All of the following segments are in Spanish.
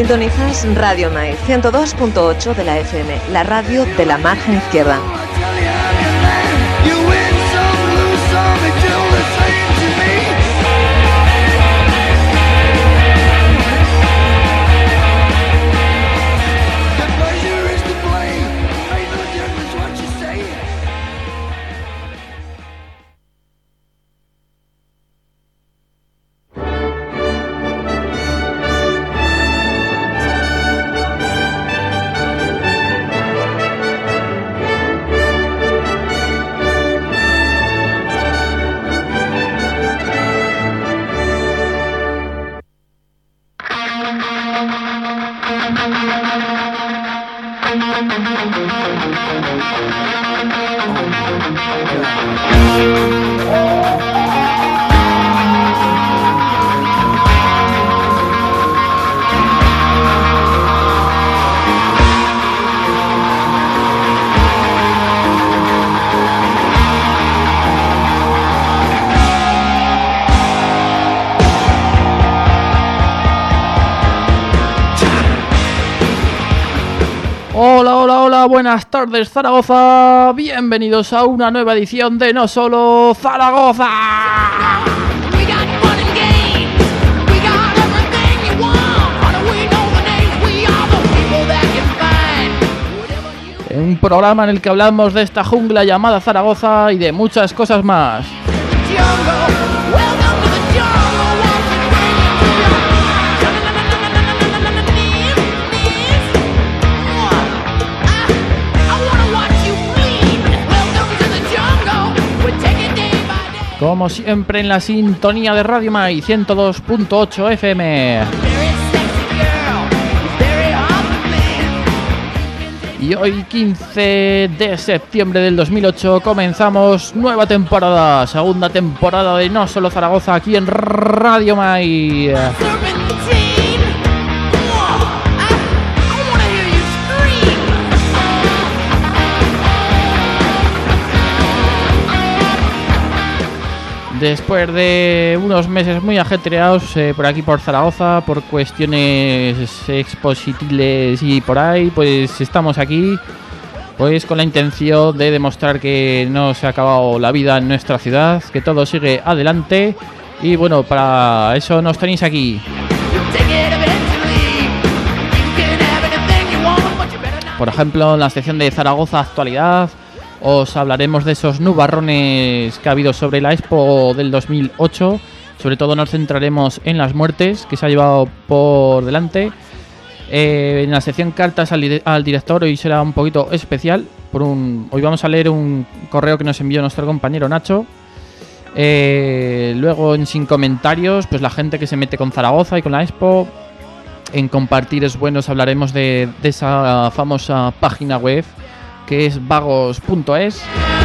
Sintonizas Radio Mai 102.8 de la FM, la radio de la margen izquierda. Hola, buenas tardes Zaragoza, bienvenidos a una nueva edición de No Solo Zaragoza. Un programa en el que hablamos de esta jungla llamada Zaragoza y de muchas cosas más. Como siempre en la sintonía de Radio Mai 102.8 FM. Y hoy 15 de septiembre del 2008 comenzamos nueva temporada, segunda temporada de No Solo Zaragoza aquí en Radio Mai. Después de unos meses muy ajetreados por aquí por Zaragoza, por cuestiones expositiles y por ahí, pues estamos aquí pues con la intención de demostrar que no se ha acabado la vida en nuestra ciudad, que todo sigue adelante y bueno, para eso nos tenéis aquí. Por ejemplo, en la sección de Zaragoza Actualidad os hablaremos de esos nubarrones que ha habido sobre la Expo del 2008. Sobre todo nos centraremos en las muertes que se ha llevado por delante. En la sección cartas al director hoy será un poquito especial. Hoy vamos a leer un correo que nos envió nuestro compañero Nacho. Luego en Sin Comentarios, pues la gente que se mete con Zaragoza y con la Expo. En Compartir es bueno hablaremos de esa famosa página web que es vagos.es.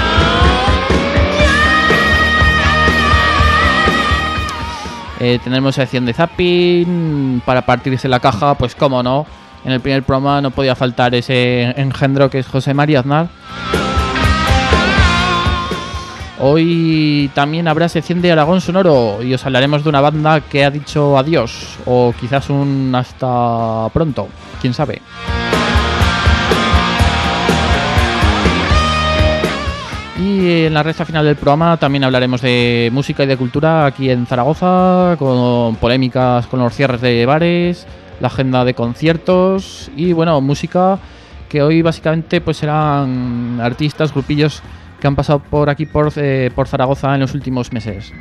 Tenemos sección de zapping para partirse la caja, pues cómo no. En el primer programa no podía faltar ese engendro que es José María Aznar. Hoy también habrá sección de Aragón Sonoro y os hablaremos de una banda que ha dicho adiós o quizás un hasta pronto, quién sabe. Y en la recta final del programa también hablaremos de música y de cultura aquí en Zaragoza, con polémicas con los cierres de bares, la agenda de conciertos y bueno, música que hoy básicamente pues serán artistas, grupillos que han pasado por aquí por Zaragoza en los últimos meses.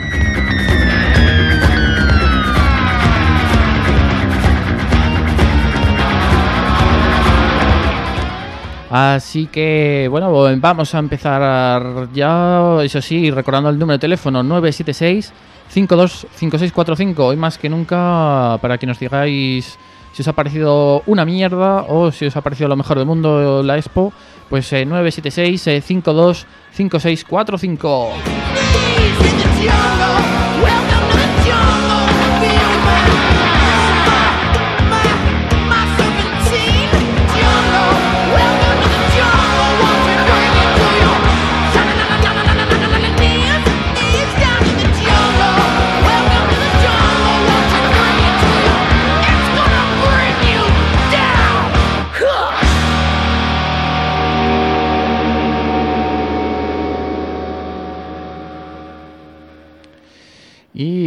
Así que, bueno, vamos a empezar ya, eso sí, recordando el número de teléfono 976-525645. Hoy más que nunca, para que nos digáis si os ha parecido una mierda o si os ha parecido lo mejor del mundo la Expo, pues 976-525645.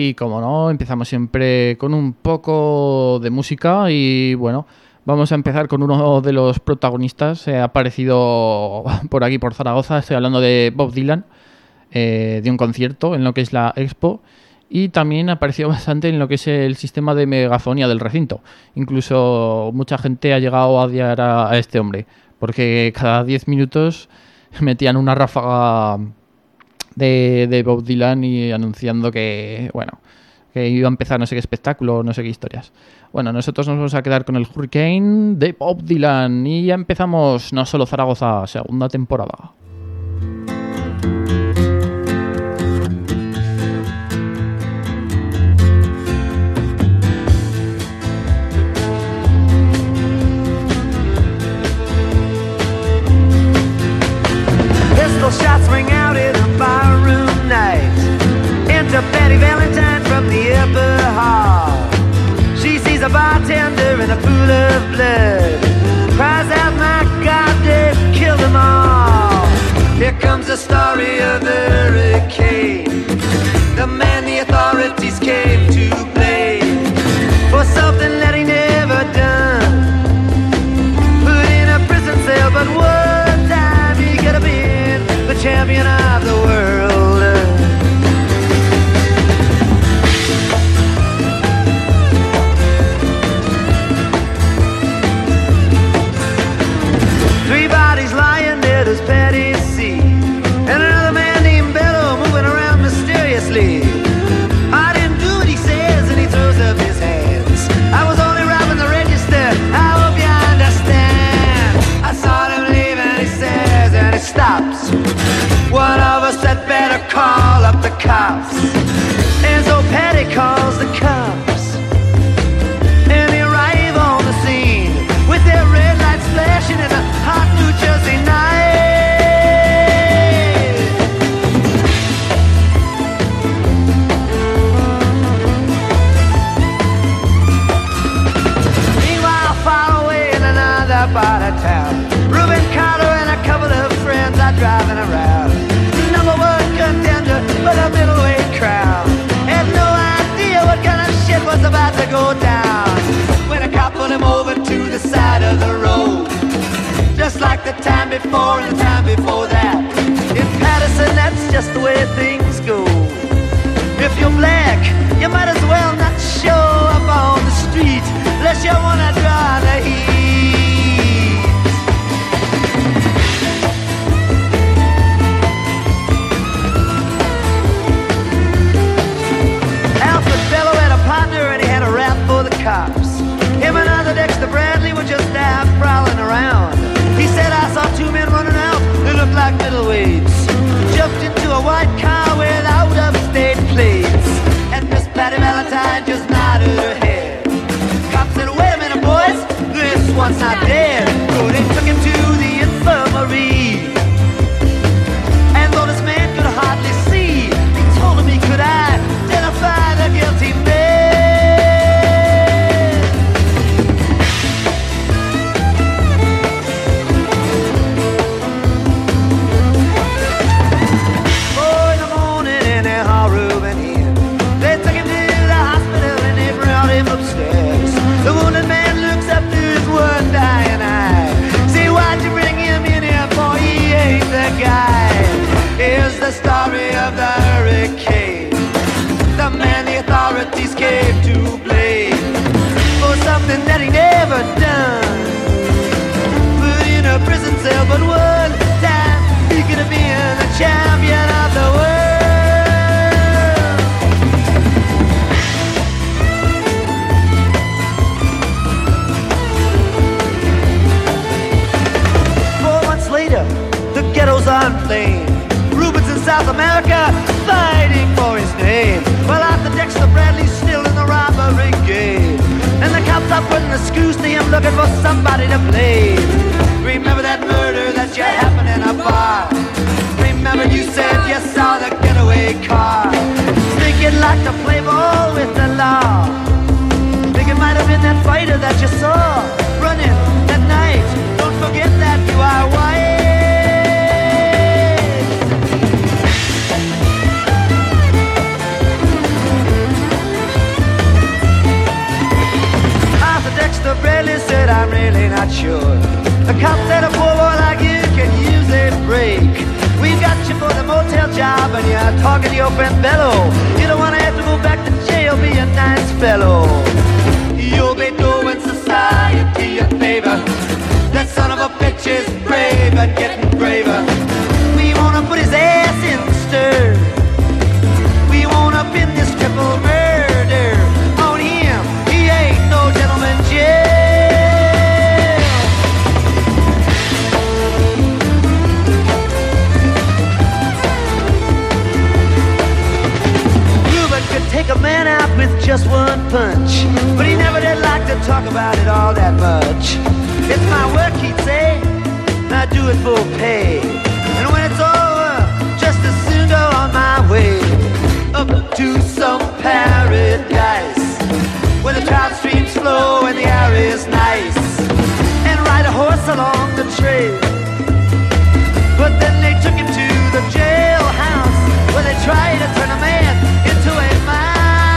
Y como no, empezamos siempre con un poco de música y bueno, vamos a empezar con uno de los protagonistas. Ha aparecido por aquí, por Zaragoza. Estoy hablando de Bob Dylan, de un concierto en lo que es la Expo. Y también ha aparecido bastante en lo que es el sistema de megafonía del recinto. Incluso mucha gente ha llegado a odiar a este hombre, porque cada 10 minutos metían una ráfaga de Bob Dylan y anunciando que, bueno, que iba a empezar no sé qué espectáculo, no sé qué historias. Bueno, nosotros nos vamos a quedar con el Hurricane de Bob Dylan y ya empezamos No Solo Zaragoza, segunda temporada. Shots ring out in a barroom night. Enter Betty Valentine from the upper hall. She sees a bartender in a pool of blood. Cries out, my God, they've killed them all. Here comes the story of the hurricane, the man the authorities came to blame for something that he never done. Put in a prison cell, but one time he could have been the champion of the world. Three bodies lying dead as Patty C, and another man named Bello moving around mysteriously. I didn't do what he says, and he throws up his hands. I was only robbing the register, I hope you understand. I saw him leave and he says, and he stops. One of us had better call up the cops. And so Patty calls the cops, and they arrive on the scene with their red lights flashing in a hot New Jersey night. Meanwhile, far away in another part of town, Reuben Carter and a couple of friends are driving around. Number one contender for the middleweight crown. Had no idea what kind of shit was about to go down when a cop put him over to the side of the road, just like the time before and the time before that. In Patterson, that's just the way things go. If you're black, you might as well not show up on the street unless you wanna draw the heat. Cops. Him and other Dexter Bradley were just out prowling around. He said, I saw two men running out, they looked like middleweights. Jumped into a white car without upstate plates, and Miss Patty Valentine just nodded her head. Cops said, wait a minute, boys, this one's not dead. So they took him to the infirmary, and though this man could hardly see, he told him he could identify the guilty man. The wounded man looks up to his one dying eye. See, why'd you bring him in here, boy? He ain't the guy. Here's the story of the hurricane, the man the authorities came to blame for something that he never done. Put in a prison cell, but one time he could have been the champion of the world. The ghettos are inflamed. Rubens in South America fighting for his name, while Arthur Dexter Bradley's still in the robbery game. And the cops are putting the screws to him, looking for somebody to blame. Remember that murder that you happened in a bar? Remember you said you saw the getaway car? Think you'd like to play ball with the law? Think it might have been that fighter that you saw running that night? Don't forget that you are white. they're not sure. The cop said a poor boy like you can use a break. We've got you for the motel job and you're talking to your friend Bello. You don't want to have to go back to jail, be a nice fellow. You'll be doing society a favor. That son of a bitch is brave and getting braver. We wanna put his ass in the stir. We wanna pin this triple murder on him. He ain't no gentleman jail. Reuben could take a man out with just one punch, but he never did like to talk about it all that much. It's my work, he'd say, and I do it for pay. And when it's over, just as soon go on my way up to some paradise where the trout streams flow and the air is nice, and ride a horse along the trail. But then they took him to the jailhouse where they tried to turn a man into a mouse.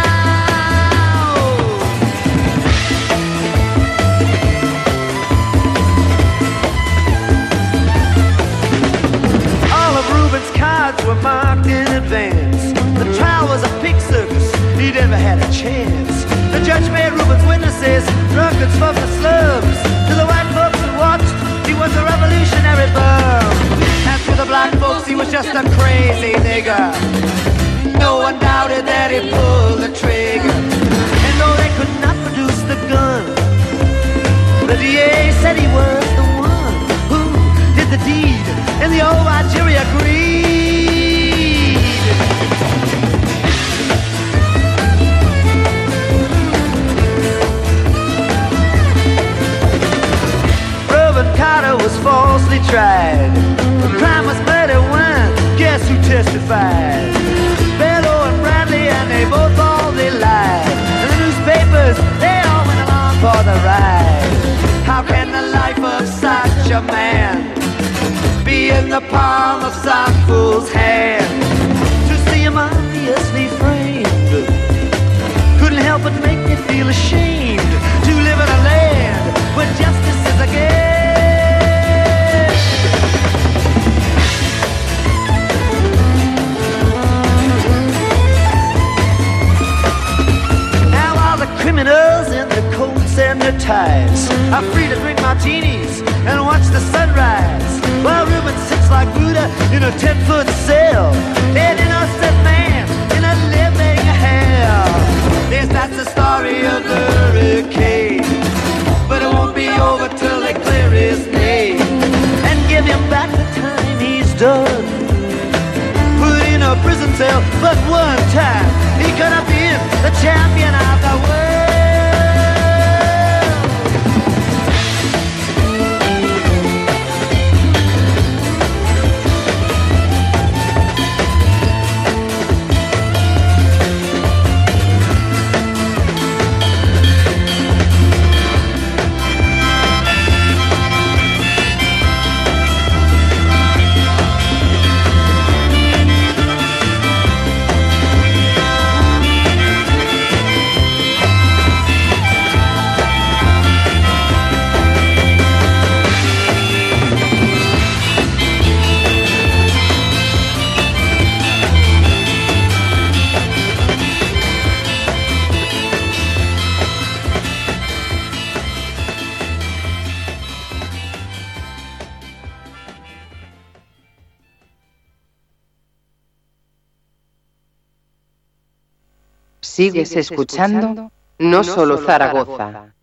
Reuben's cards were marked in advance. The trial was a pig circus, he never had a chance. The judge made Reuben's witnesses drunkards from the slums. To the white folks who watched, he was a revolutionary bum. As for the black folks, he was just a crazy nigger. No one doubted that he pulled the trigger. And though they could not produce the gun, the DA said he was the one who did the deed. And the old white jury agreed. Reuben Carter was falsely tried. The crime was murder when, guess who testified? Bello and Bradley, and they both all they lied. And the newspapers, they all went along for the ride. How can the life of such a man be in the palm of some fool's hand? To see him obviously framed couldn't help but make me feel ashamed to live in a land where justice is a game. Now all the criminals in their coats and their ties are free to drink martinis and watch the sunrise, while Reuben sits like Buddha in a 10-foot cell, an innocent man in a living hell. Yes, that's the story of the hurricane, but it won't be over till they clear his name and give him back the time he's done. Put in a prison cell, but one time he could have been the champion of the world. Sigues escuchando No Solo Zaragoza.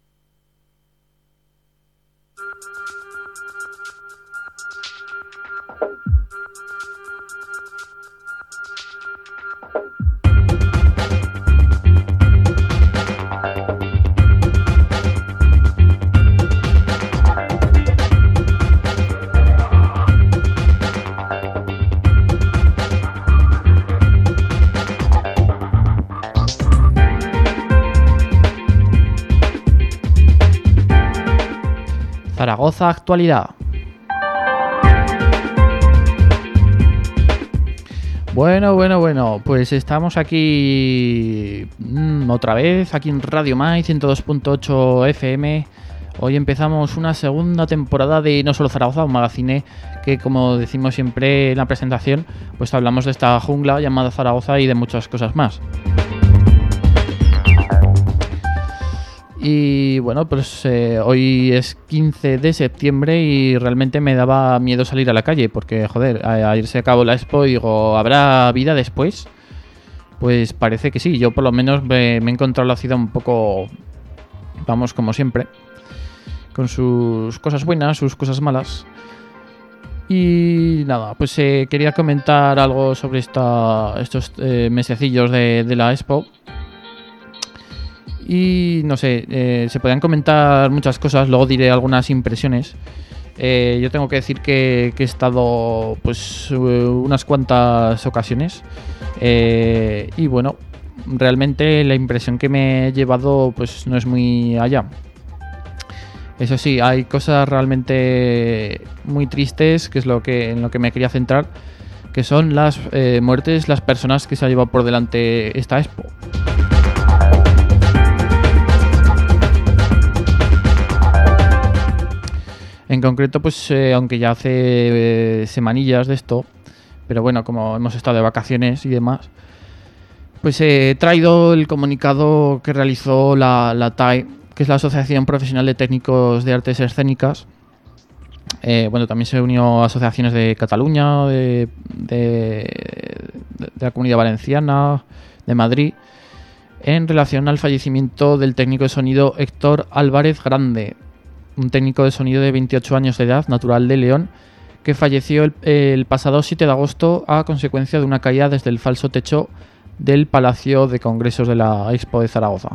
Zaragoza Actualidad. Bueno, pues estamos aquí otra vez, aquí en Radio Mai 102.8 FM. Hoy empezamos una segunda temporada de No Solo Zaragoza, un magazine que, como decimos siempre en la presentación, pues hablamos de esta jungla llamada Zaragoza y de muchas cosas más. Y bueno, pues hoy es 15 de septiembre y realmente me daba miedo salir a la calle porque, joder, ayer se acabó la Expo y digo, ¿habrá vida después? Pues parece que sí. Yo por lo menos me he encontrado la ciudad un poco, vamos, como siempre, con sus cosas buenas, sus cosas malas. Y nada, pues quería comentar algo sobre estos mesecillos de la Expo. Y no sé, se podrían comentar muchas cosas, luego diré algunas impresiones. Yo tengo que decir que he estado pues unas cuantas ocasiones. Y bueno, realmente la impresión que me he llevado pues no es muy allá. Eso sí, hay cosas realmente muy tristes, que es en lo que me quería centrar, que son las muertes, las personas que se ha llevado por delante esta Expo. En concreto, pues aunque ya hace semanillas de esto, pero bueno, como hemos estado de vacaciones y demás, pues he traído el comunicado que realizó la TAE, que es la Asociación Profesional de Técnicos de Artes Escénicas. Bueno, también se unió a asociaciones de Cataluña, de la Comunidad Valenciana, de Madrid, en relación al fallecimiento del técnico de sonido Héctor Álvarez Grande, un técnico de sonido de 28 años de edad, natural de León, que falleció el pasado 7 de agosto a consecuencia de una caída desde el falso techo del Palacio de Congresos de la Expo de Zaragoza.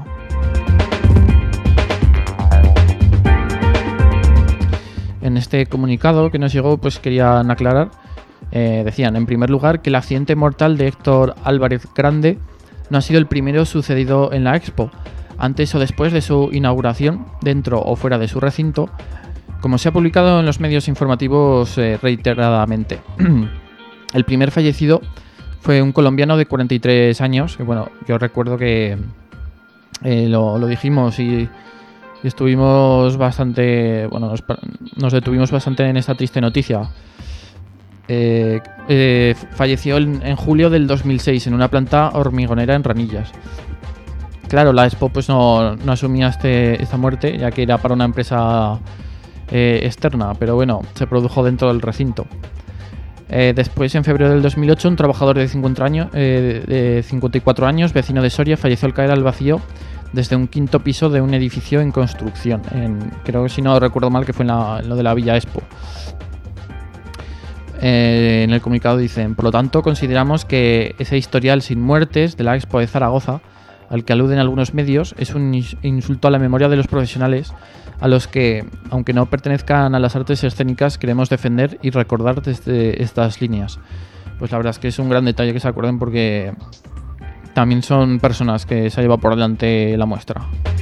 En este comunicado que nos llegó, pues querían aclarar, decían, en primer lugar, que el accidente mortal de Héctor Álvarez Grande no ha sido el primero sucedido en la Expo, antes o después de su inauguración, dentro o fuera de su recinto, como se ha publicado en los medios informativos reiteradamente. El primer fallecido fue un colombiano de 43 años, que bueno, yo recuerdo que lo dijimos y estuvimos bastante, bueno, nos detuvimos bastante en esta triste noticia. Falleció en julio del 2006 en una planta hormigonera en Ranillas. Claro, la Expo pues no asumía esta muerte, ya que era para una empresa externa, pero bueno, se produjo dentro del recinto. Después, en febrero del 2008, un trabajador de 54 años, vecino de Soria, falleció al caer al vacío desde un quinto piso de un edificio en construcción. Creo que, si no recuerdo mal, que fue en lo de la Villa Expo. En el comunicado dicen, por lo tanto, consideramos que ese historial sin muertes de la Expo de Zaragoza, al que aluden algunos medios, es un insulto a la memoria de los profesionales a los que, aunque no pertenezcan a las artes escénicas, queremos defender y recordar desde estas líneas. Pues la verdad es que es un gran detalle que se acuerden, porque también son personas que se ha llevado por delante la muestra.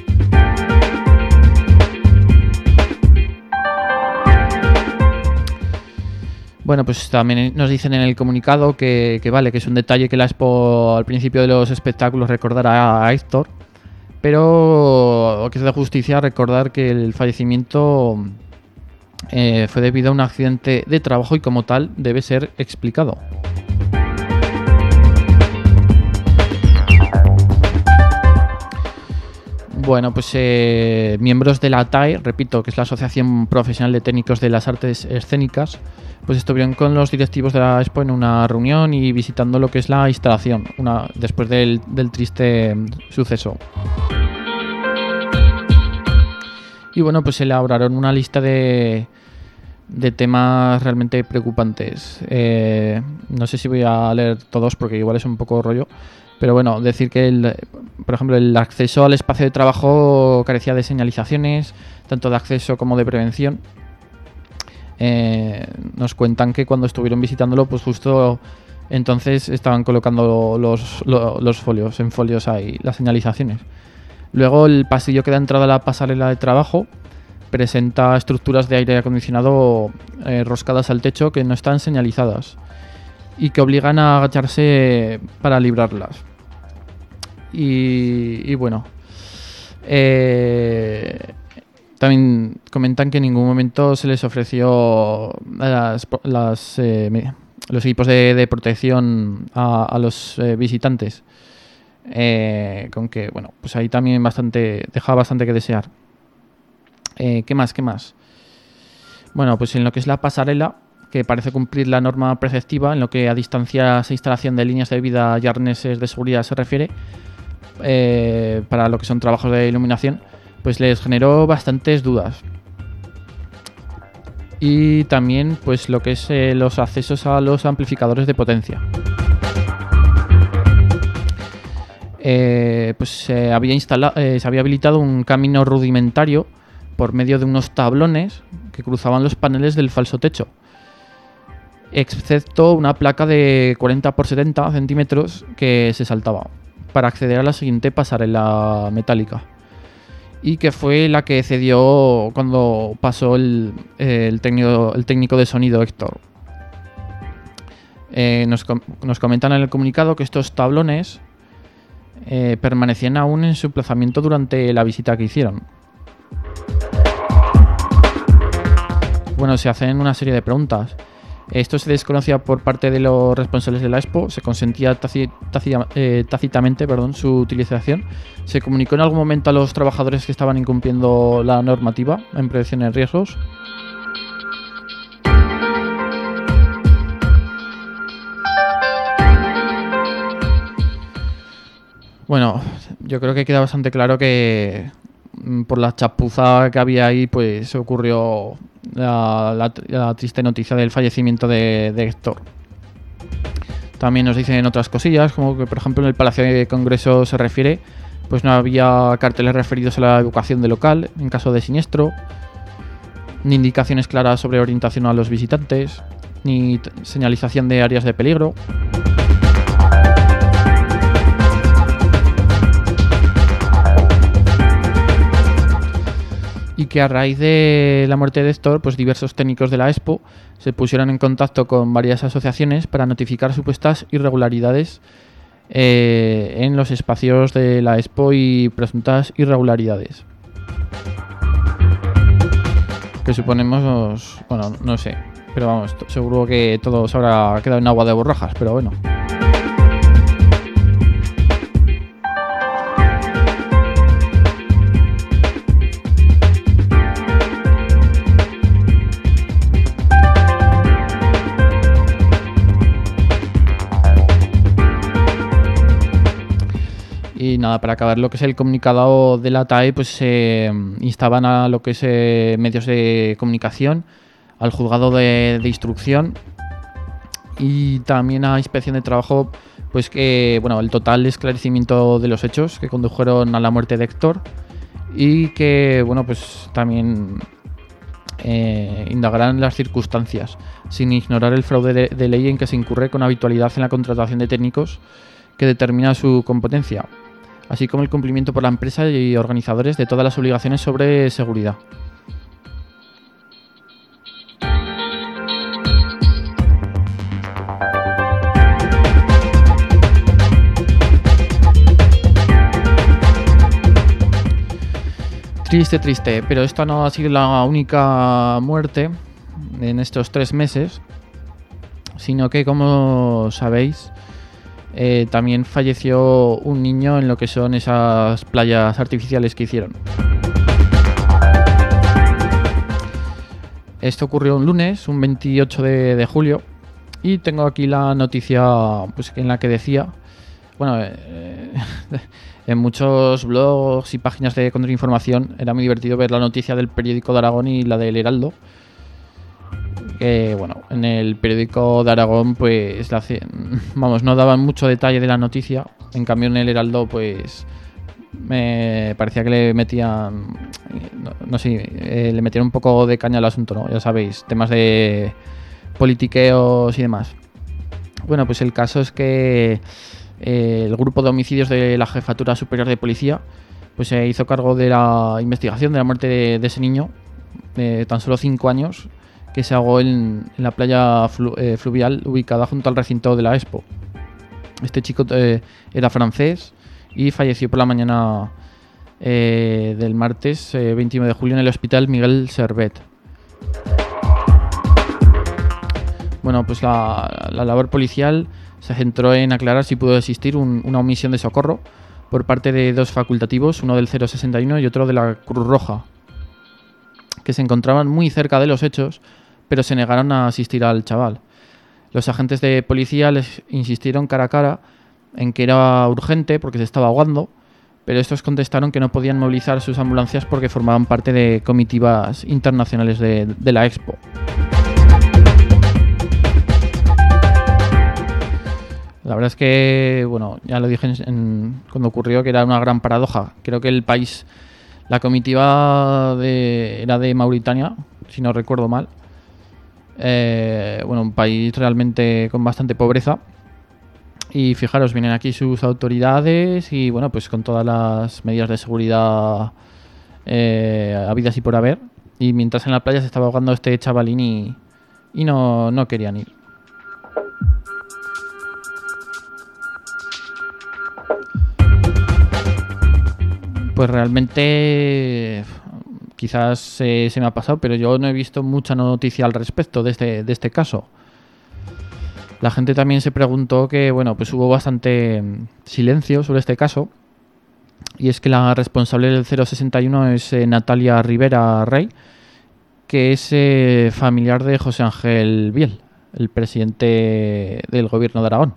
Bueno, pues también nos dicen en el comunicado que vale, que es un detalle que la Expo al principio de los espectáculos recordará a Héctor, pero que es de justicia recordar que el fallecimiento fue debido a un accidente de trabajo y como tal debe ser explicado. Bueno, pues miembros de la TAE, repito, que es la Asociación Profesional de Técnicos de las Artes Escénicas, pues estuvieron con los directivos de la Expo en una reunión y visitando lo que es la instalación, después del triste suceso. Y bueno, pues elaboraron una lista de temas realmente preocupantes. No sé si voy a leer todos porque igual es un poco rollo. Pero bueno, decir que, por ejemplo, el acceso al espacio de trabajo carecía de señalizaciones, tanto de acceso como de prevención. Nos cuentan que cuando estuvieron visitándolo, pues justo entonces estaban colocando los folios, en folios ahí, las señalizaciones. Luego el pasillo que da entrada a la pasarela de trabajo presenta estructuras de aire acondicionado roscadas al techo que no están señalizadas y que obligan a agacharse para librarlas. Y bueno, También comentan que en ningún momento se les ofreció los equipos de protección a los visitantes. Con que, bueno, pues ahí también dejaba bastante que desear. ¿Qué más? Bueno, pues en lo que es la pasarela, que parece cumplir la norma preceptiva en lo que a distancias e instalación de líneas de vida y arneses de seguridad se refiere, para lo que son trabajos de iluminación, pues les generó bastantes dudas. Y también pues lo que es los accesos a los amplificadores de potencia. Pues se había habilitado un camino rudimentario por medio de unos tablones que cruzaban los paneles del falso techo, excepto una placa de 40 por 70 centímetros que se saltaba para acceder a la siguiente pasarela metálica, y que fue la que cedió cuando pasó el técnico de sonido Héctor. Nos comentan en el comunicado que estos tablones permanecían aún en su emplazamiento durante la visita que hicieron. Bueno, se hacen una serie de preguntas. Esto se desconocía por parte de los responsables de la Expo, se consentía tácitamente su utilización. Se comunicó en algún momento a los trabajadores que estaban incumpliendo la normativa en prevención de riesgos. Bueno, yo creo que queda bastante claro que por la chapuza que había ahí, pues ocurrió la triste noticia del fallecimiento de Héctor. También nos dicen otras cosillas, como que por ejemplo en el Palacio de Congreso se refiere, pues no había carteles referidos a la evacuación del local en caso de siniestro, ni indicaciones claras sobre orientación a los visitantes, ni señalización de áreas de peligro. Y que a raíz de la muerte de Héctor, pues diversos técnicos de la Expo se pusieron en contacto con varias asociaciones para notificar supuestas irregularidades en los espacios de la Expo y presuntas irregularidades. Que suponemos, bueno, no sé, pero vamos, seguro que todo se habrá quedado en agua de borrajas, pero bueno. Y nada, para acabar lo que es el comunicado de la TAE, pues se instaban a lo que es medios de comunicación, al juzgado de instrucción y también a inspección de trabajo, pues que, bueno, el total esclarecimiento de los hechos que condujeron a la muerte de Héctor, y que, bueno, pues también indagarán las circunstancias, sin ignorar el fraude de ley en que se incurre con habitualidad en la contratación de técnicos que determina su competencia, así como el cumplimiento por la empresa y organizadores de todas las obligaciones sobre seguridad. Triste, pero esta no ha sido la única muerte en estos 3 meses, sino que, como sabéis, también falleció un niño en lo que son esas playas artificiales que hicieron. Esto ocurrió un lunes, un 28 de julio, y tengo aquí la noticia, pues, en la que decía, bueno, en muchos blogs y páginas de contrainformación era muy divertido ver la noticia del periódico de Aragón y la del Heraldo. Que, bueno, en el periódico de Aragón, pues, no daban mucho detalle de la noticia. En cambio, en el Heraldo, pues, me parecía que le metían, le metían un poco de caña al asunto, ¿no? Ya sabéis, temas de politiqueos y demás. Bueno, pues el caso es que el grupo de homicidios de la Jefatura Superior de Policía, pues se hizo cargo de la investigación de la muerte de ese niño de tan solo 5 años, que se ahogó en la playa fluvial ubicada junto al recinto de la Expo. Este chico era francés y falleció por la mañana del martes 21 de julio en el Hospital Miguel Servet. Bueno, pues la labor policial se centró en aclarar si pudo existir una omisión de socorro por parte de dos facultativos, uno del 061 y otro de la Cruz Roja, que se encontraban muy cerca de los hechos, pero se negaron a asistir al chaval. Los agentes de policía les insistieron cara a cara en que era urgente porque se estaba ahogando, pero estos contestaron que no podían movilizar sus ambulancias porque formaban parte de comitivas internacionales de la Expo. La verdad es que, bueno, ya lo dije cuando ocurrió, que era una gran paradoja. Creo que el país, la comitiva era de Mauritania, si no recuerdo mal. Bueno, un país realmente con bastante pobreza. Y fijaros, vienen aquí sus autoridades y, bueno, pues con todas las medidas de seguridad habidas y por haber. Y mientras en la playa se estaba ahogando este chavalín y no querían ir. Pues realmente quizás se me ha pasado, pero yo no he visto mucha noticia al respecto de este caso. La gente también se preguntó que, bueno, pues hubo bastante silencio sobre este caso. Y es que la responsable del 061 es Natalia Rivera Rey, que es familiar de José Ángel Biel, el presidente del gobierno de Aragón.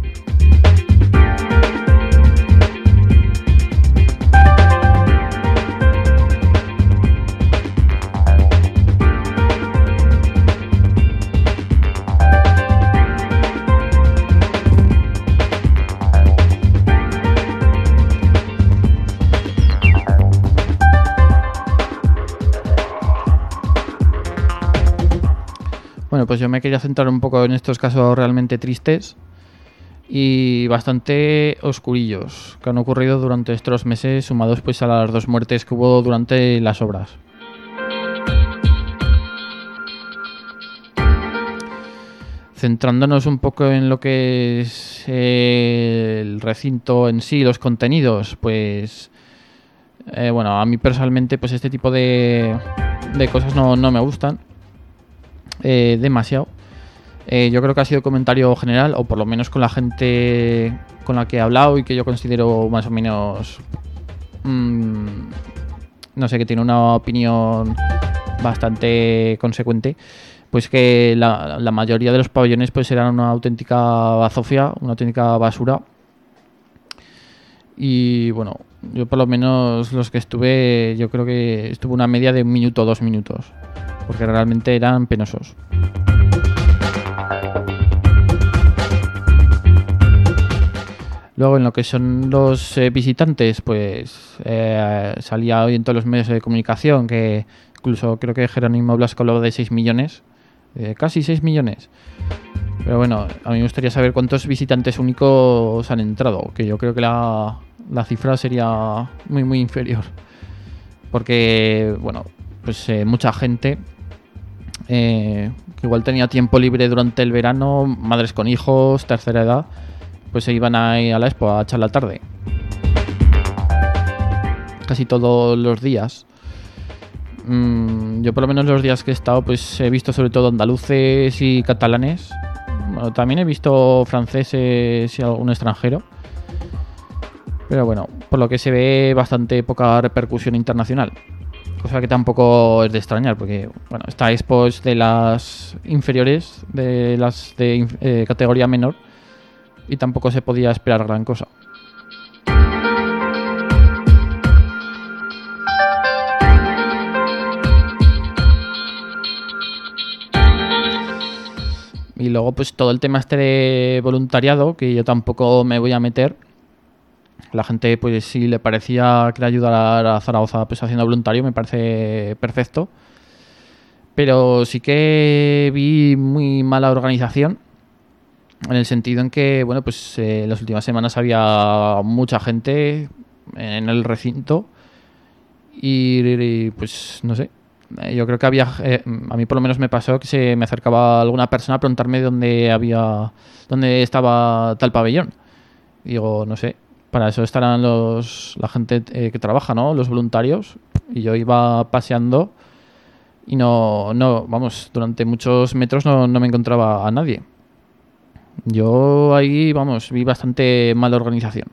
Bueno, pues yo me quería centrar un poco en estos casos realmente tristes y bastante oscurillos que han ocurrido durante estos meses, sumados pues a las 2 muertes que hubo durante las obras. Centrándonos un poco en lo que es el recinto en sí, los contenidos, pues bueno, a mí personalmente pues este tipo de cosas no me gustan. Demasiado. Yo creo que ha sido comentario general, o por lo menos con la gente con la que he hablado y que yo considero más o menos no sé, que tiene una opinión bastante consecuente, pues que la mayoría de los pabellones pues eran una auténtica bazofia, una auténtica basura. Y bueno, yo por lo menos los que estuve, yo creo que estuvo una media de 1 minuto o 2 minutos, porque realmente eran penosos. Luego, en lo que son los visitantes, pues salía hoy en todos los medios de comunicación que incluso creo que Jerónimo Blasco habló de 6 millones, casi 6 millones. Pero bueno, a mí me gustaría saber cuántos visitantes únicos han entrado, que yo creo que la cifra sería muy, muy inferior. Porque, bueno, pues mucha gente que igual tenía tiempo libre durante el verano, madres con hijos, tercera edad, pues se iban a ir a la Expo a echar la tarde. Casi todos los días. Yo por lo menos los días que he estado, pues he visto sobre todo andaluces y catalanes. Bueno, también he visto franceses y algún extranjero. Pero bueno, por lo que se ve, bastante poca repercusión internacional. Cosa que tampoco es de extrañar, porque bueno, esta Expo es de las inferiores, de las de categoría menor, y tampoco se podía esperar gran cosa. Y luego pues todo el tema este de voluntariado, que yo tampoco me voy a meter. La gente, pues si le parecía que ayudar a Zaragoza pues haciendo voluntario, me parece perfecto. Pero sí que vi muy mala organización, en el sentido en que, bueno, pues en las últimas semanas había mucha gente en el recinto y pues no sé. Yo creo que había, a mí por lo menos me pasó que se me acercaba alguna persona a preguntarme dónde estaba tal pabellón. Digo, no sé, para eso estarán la gente que trabaja, ¿no? Los voluntarios. Y yo iba paseando y vamos, durante muchos metros no me encontraba a nadie. Yo ahí, vamos, vi bastante mala organización.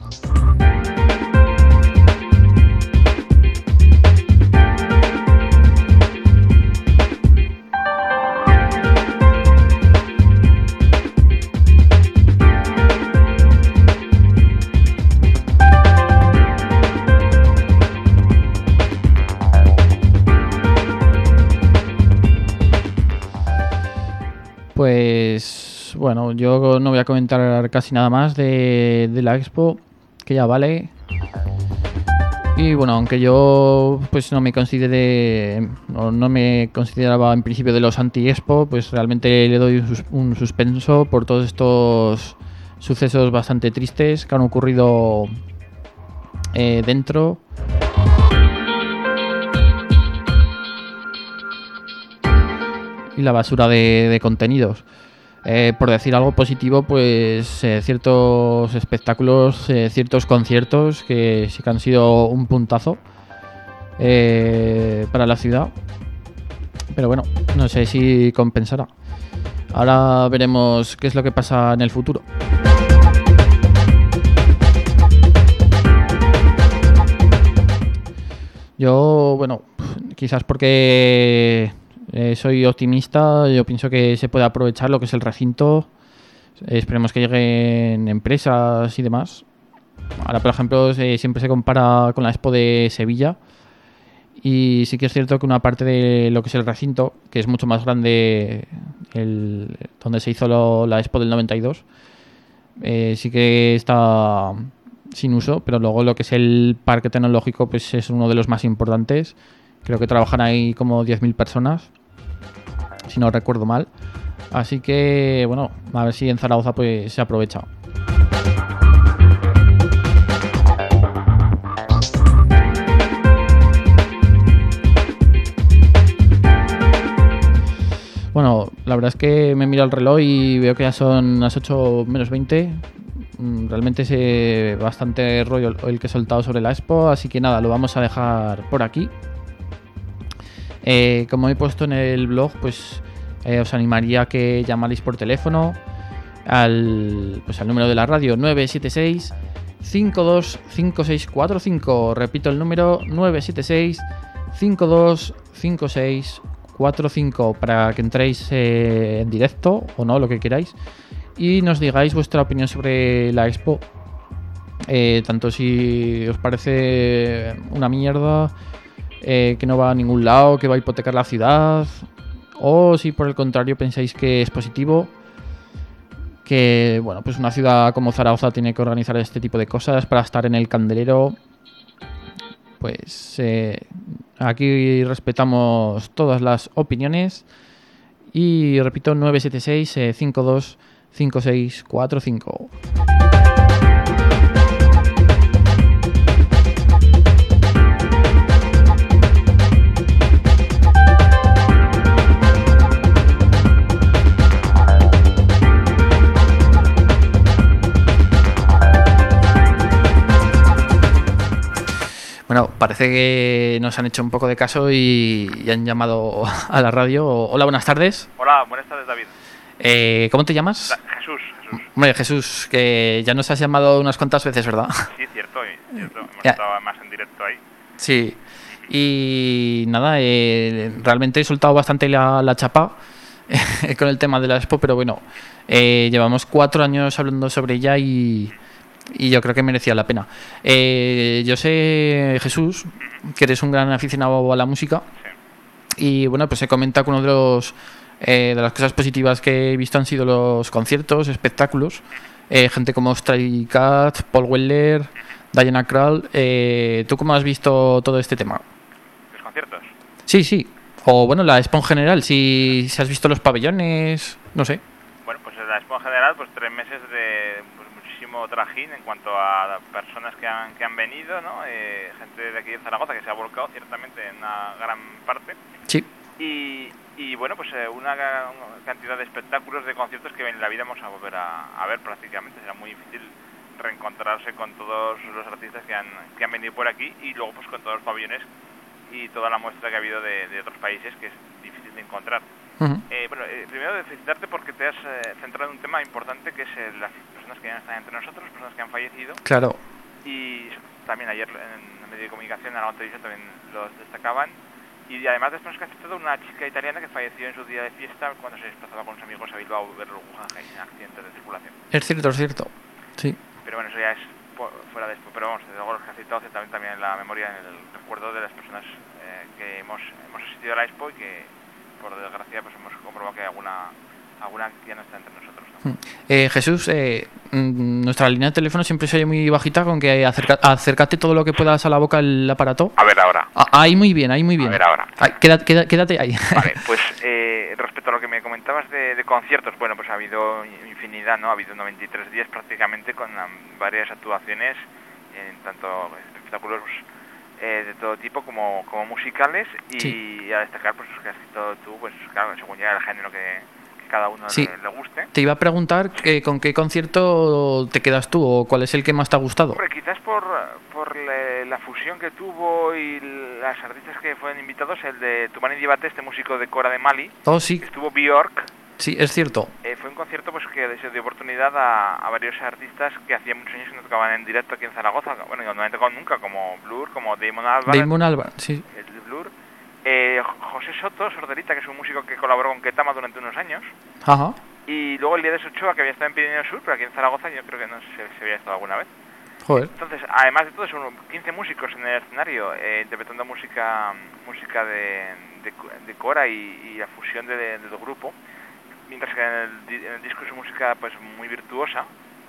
Pues bueno, yo no voy a comentar casi nada más de la expo, que ya vale. Y bueno, aunque yo pues no me consideraba en principio de los anti-expo, pues realmente le doy un suspenso por todos estos sucesos bastante tristes que han ocurrido dentro. Y la basura de contenidos. Por decir algo positivo, pues ciertos espectáculos, ciertos conciertos que sí que han sido un puntazo para la ciudad. Pero bueno, no sé si compensará. Ahora veremos qué es lo que pasa en el futuro. Yo, bueno, quizás porque soy optimista, yo pienso que se puede aprovechar lo que es el recinto. Esperemos que lleguen empresas y demás. Ahora, por ejemplo, siempre se compara con la Expo de Sevilla. Y sí que es cierto que una parte de lo que es el recinto, que es mucho más grande, donde se hizo la Expo del 92, sí que está sin uso, pero luego lo que es el parque tecnológico pues es uno de los más importantes. Creo que trabajan ahí como 10.000 personas, si no recuerdo mal. Así que, bueno, a ver si en Zaragoza pues se aprovecha. Bueno, la verdad es que me miro el reloj y veo que ya son las 8 menos 20. Realmente es bastante rollo el que he soltado sobre la Expo, así que nada, lo vamos a dejar por aquí. Como he puesto en el blog, pues os animaría a que llamarais por teléfono al número de la radio 976 525645. Repito el número 976 525645 para que entréis en directo o no, lo que queráis, y nos digáis vuestra opinión sobre la Expo. Tanto si os parece una mierda, que no va a ningún lado, que va a hipotecar la ciudad, o si por el contrario pensáis que es positivo, que bueno, pues una ciudad como Zaragoza tiene que organizar este tipo de cosas para estar en el candelero. Pues aquí respetamos todas las opiniones. Y repito, 976 525645. Bueno, parece que nos han hecho un poco de caso y han llamado a la radio. Hola, buenas tardes. Hola, buenas tardes, David. ¿Cómo te llamas? Jesús. Hombre, Jesús, que ya nos has llamado unas cuantas veces, ¿verdad? Sí, cierto. Hemos estado más en directo ahí. Sí. Y nada, realmente he soltado bastante la chapa con el tema de la Expo, pero bueno, llevamos 4 años hablando sobre ella y yo creo que merecía la pena. Yo sé, Jesús, que eres un gran aficionado a la música. Sí. Y bueno, pues se comenta que uno de las cosas positivas que he visto han sido los conciertos, espectáculos. Gente como Stray Cat, Paul Weller, Diana Krall. ¿Tú cómo has visto todo este tema? ¿Los conciertos? Sí. O bueno, la Expo en general, si has visto los pabellones, no sé. Bueno, pues la Expo en general, pues 3 meses de muchísimo trajín en cuanto a personas que han venido, ¿no? Gente de aquí de Zaragoza que se ha volcado ciertamente en una gran parte. Sí. Y bueno, pues una cantidad de espectáculos, de conciertos que en la vida vamos a volver a ver prácticamente. Será muy difícil reencontrarse con todos los artistas que han venido por aquí y luego pues con todos los pabellones y toda la muestra que ha habido de otros países, que es difícil de encontrar. Primero de felicitarte porque te has centrado en un tema importante, que es las personas que ya están entre nosotros, personas que han fallecido. Claro. Y también ayer en el medio de comunicación, en la televisión también los destacaban. Y además de esto nos ha citado una chica italiana que falleció en su día de fiesta cuando se desplazaba con sus amigos a Bilbao a ver los Guggenheim en accidentes de circulación. Es cierto. Sí. Pero bueno, eso ya es fuera de esto. Pero vamos, desde luego los que has citado también en la memoria, en el recuerdo de las personas que hemos asistido a la Expo y que, por desgracia, pues hemos comprobado que alguna que ya no está entre nosotros, ¿no? Jesús, nuestra línea de teléfono siempre se oye muy bajita, con que acércate todo lo que puedas a la boca el aparato. A ver ahora. Ahí muy bien. A ver ahora. Quédate ahí. Vale, pues respecto a lo que me comentabas de conciertos, bueno, pues ha habido infinidad, ¿no? Ha habido 93 días prácticamente con varias actuaciones, tanto espectáculos de todo tipo como musicales, y sí. A destacar pues los que has citado tú, pues claro, según ya el género que cada uno le guste. Te iba a preguntar con qué concierto te quedas tú, o cuál es el que más te ha gustado. Hombre, quizás por la fusión que tuvo y las artistas que fueron invitados, el de Toumani Diabaté, este músico de Cora de Mali. Oh, sí. Estuvo Björk. Sí, es cierto. Fue un concierto pues que se dio oportunidad a varios artistas que hacía muchos años que no tocaban en directo aquí en Zaragoza. Bueno, no han tocado nunca, como Blur, como Damon Albarn. Sí. El de Blur. José Soto, sorderita, que es un músico que colaboró con Ketama durante unos años. Ajá. Y luego Elías Ochoa, que había estado en Pirineo Sur, pero aquí en Zaragoza yo creo que no sé si había estado alguna vez. Joder. Entonces, además de todo, son 15 músicos en el escenario, interpretando música de Cora y la fusión del grupo. Mientras que en el disco es música pues muy virtuosa,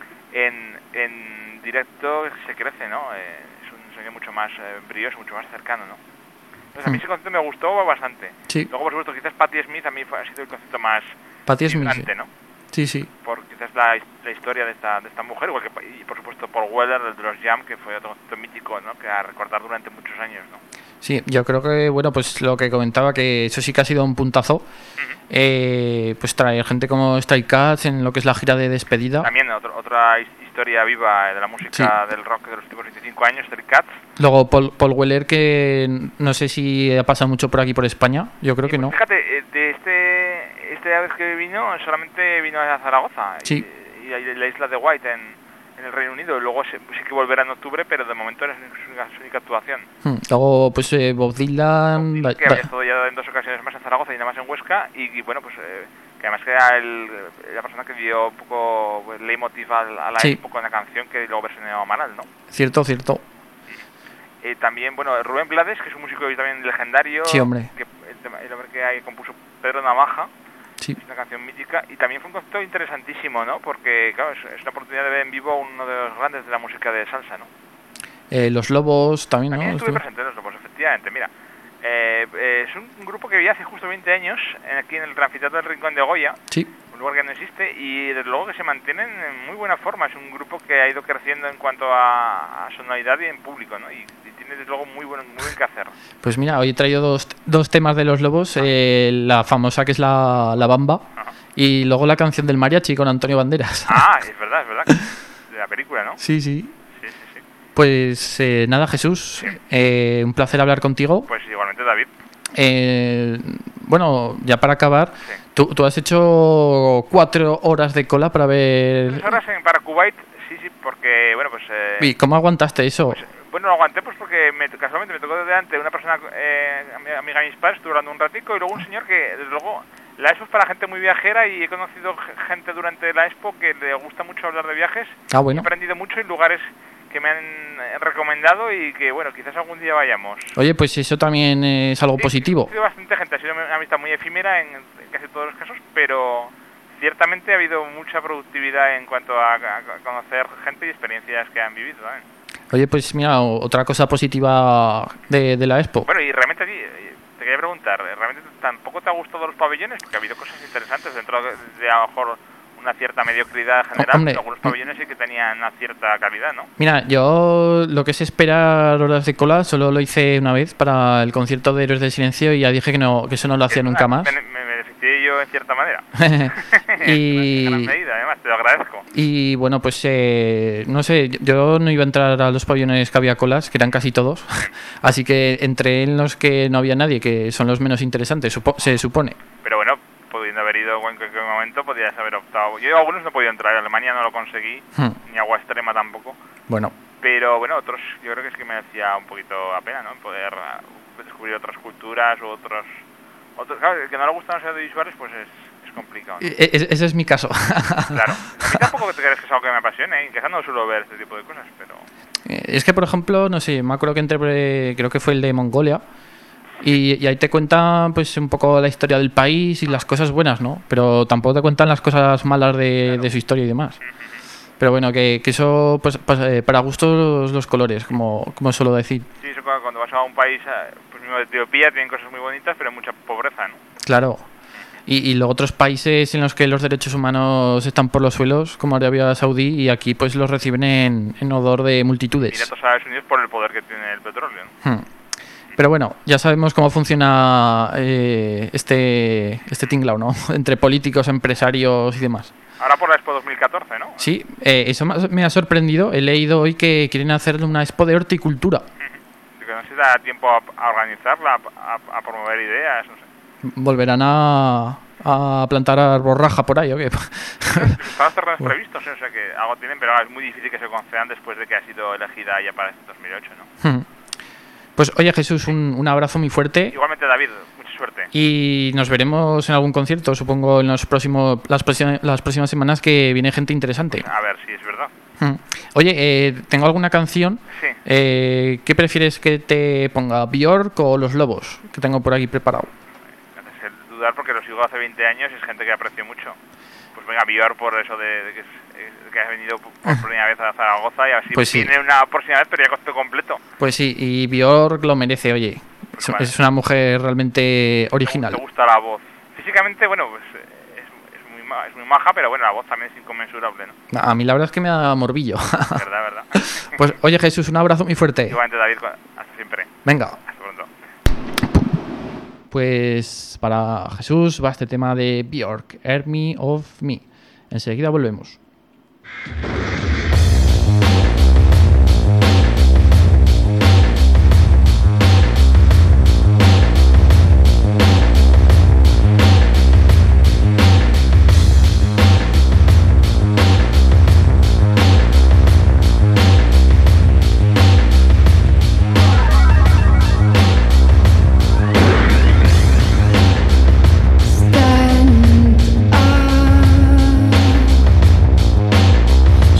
en directo se crece, ¿no? Es un sonido mucho más brilloso, mucho más cercano, ¿no? Entonces a mí ese concepto me gustó bastante. Sí. Luego, por supuesto, quizás Patti Smith a mí ha sido el concepto más vibrante, ¿no? Sí. Por quizás la historia de esta mujer, igual que, y por supuesto Paul Weller, de los Jam, que fue otro concepto mítico, ¿no? Que a recordar durante muchos años, ¿no? Sí, yo creo que, bueno, pues lo que comentaba, que eso sí que ha sido un puntazo. Pues traer gente como Stray Cats en lo que es la gira de despedida. También otra historia viva de la música del rock de los últimos 25 años, Stray Cats. Luego Paul Weller, que no sé si ha pasado mucho por aquí, por España. Yo creo que no. Fíjate, de esta vez que vino, solamente vino a Zaragoza. Sí. Y la isla de White en el Reino Unido. Luego sí que volverá en octubre, pero de momento era su única actuación. Luego pues Bob Dylan, que había estado ya en 2 ocasiones más en Zaragoza y nada más en Huesca, y bueno, pues que además que era la persona que dio un poco pues, leitmotiv a la Expo con la canción que luego versionó Amaral, ¿no? Cierto. También, bueno, Rubén Blades, que es un músico también legendario. Sí, hombre. El hombre que compuso Pedro Navaja. Sí. Es una canción mítica y también fue un concepto interesantísimo, ¿no? Porque, claro, es una oportunidad de ver en vivo a uno de los grandes de la música de salsa, ¿no? Los Lobos también, ¿no? Estuve presente en Los Lobos, efectivamente. Mira, es un grupo que vivía hace justo 20 años aquí en el anfiteatro del Rincón de Goya. Sí. Un lugar que no existe y desde luego que se mantienen en muy buena forma. Es un grupo que ha ido creciendo en cuanto a sonoridad y en público, ¿no? Y tiene desde luego muy buen que hacer. Pues mira, hoy he traído dos temas de Los Lobos, la famosa que es la Bamba. Ajá. Y luego la canción del mariachi con Antonio Banderas. Es verdad. De la película, ¿no? Sí. Pues nada, Jesús, un placer hablar contigo. Pues igualmente, David. Bueno, ya para acabar, tú has hecho 4 horas de cola para ver... 3 horas para Kuwait, sí, porque, bueno, pues... ¿Y cómo aguantaste eso? Pues, bueno, lo aguanté pues porque casualmente me tocó delante una persona, amiga de mis padres, estuve hablando un ratico, y luego un señor que, desde luego, la Expo es para gente muy viajera, y he conocido gente durante la Expo que le gusta mucho hablar de viajes. Bueno. He aprendido mucho en lugares que me han recomendado y que, bueno, quizás algún día vayamos. Oye, pues eso también es algo positivo. Ha sido bastante gente, ha sido una amistad muy efímera en casi todos los casos, pero ciertamente ha habido mucha productividad en cuanto a conocer gente y experiencias que han vivido, ¿eh? Oye, pues mira, otra cosa positiva de la Expo. Bueno, y realmente te quería preguntar, ¿realmente tampoco te ha gustado los pabellones? Porque ha habido cosas interesantes dentro de a lo mejor una cierta mediocridad general, pero algunos pabellones sí que tenían una cierta calidad, ¿no? Mira, yo lo que es esperar horas de cola solo lo hice una vez para el concierto de Héroes del Silencio, y ya dije que eso no lo hacía nunca más. Me beneficié yo en cierta manera. En gran medida, además, te lo agradezco. Y bueno, pues no sé, yo no iba a entrar a los pabellones que había colas, que eran casi todos, así que entré en los que no había nadie, que son los menos interesantes, se supone. Pero bueno, pudiendo haber ido en cualquier momento, podrías haber optado. Yo algunos no he podido entrar, en Alemania no lo conseguí, ni Agua Extrema tampoco. Bueno. Pero bueno, otros, yo creo que es que me hacía un poquito la pena, ¿no? Poder descubrir otras culturas u otros claro, el que no le gustan los audiovisuales, pues es complicado, ¿no? Ese es mi caso. Claro, a mí tampoco te crees que es algo que me apasione, quizás no suelo ver este tipo de cosas, pero... Es que, por ejemplo, no sé, me acuerdo que entré, creo que fue el de Mongolia, y ahí te cuentan pues un poco la historia del país y las cosas buenas, ¿no? Pero tampoco te cuentan las cosas malas de su historia y demás. Pero bueno, que eso, pues para gustos los colores, como suelo decir. Sí, eso cuando vas a un país, pues mismo de Etiopía, tienen cosas muy bonitas, pero mucha pobreza, ¿no? Claro. Y luego otros países en los que los derechos humanos están por los suelos, como Arabia Saudí, y aquí pues los reciben en odor de multitudes. Emiratos Árabes Unidos por el poder que tiene el petróleo, ¿no? Pero bueno, ya sabemos cómo funciona este tinglao, ¿no? Entre políticos, empresarios y demás. Ahora por la Expo 2014, ¿no? Sí, eso me ha sorprendido. He leído hoy que quieren hacer una Expo de horticultura. Que no se da tiempo a organizarla, a promover ideas, no sé. ¿Volverán a plantar borraja por ahí o qué? Están los terrenos previstos, o sea que algo tienen, pero es muy difícil que se concedan después de que ha sido elegida ya para este 2008, ¿no? Pues oye, Jesús, un abrazo muy fuerte. Igualmente, David, mucha suerte. Y nos veremos en algún concierto, supongo, en las próximas semanas, que viene gente interesante. A ver si es verdad. Oye, tengo alguna canción. Sí. ¿Qué prefieres que te ponga, Björk o Los Lobos? Que tengo por aquí preparado. No sé dudar porque lo sigo hace 20 años y es gente que aprecio mucho. Pues venga, Björk por eso de que has venido por primera vez a Zaragoza y así pues viene una próxima vez, pero ya costo completo. Pues sí, y Björk lo merece, oye. Pues vale. Es una mujer realmente original. Me gusta la voz. Físicamente, bueno, pues es muy maja, pero bueno, la voz también es inconmensurable, ¿no? A mí la verdad es que me da morbillo. Verdad. Pues oye, Jesús, un abrazo muy fuerte. Igualmente, David, hasta siempre. Venga. Hasta pronto. Pues para Jesús va este tema de Björk, Enemy of Me. Enseguida volvemos. Stand up.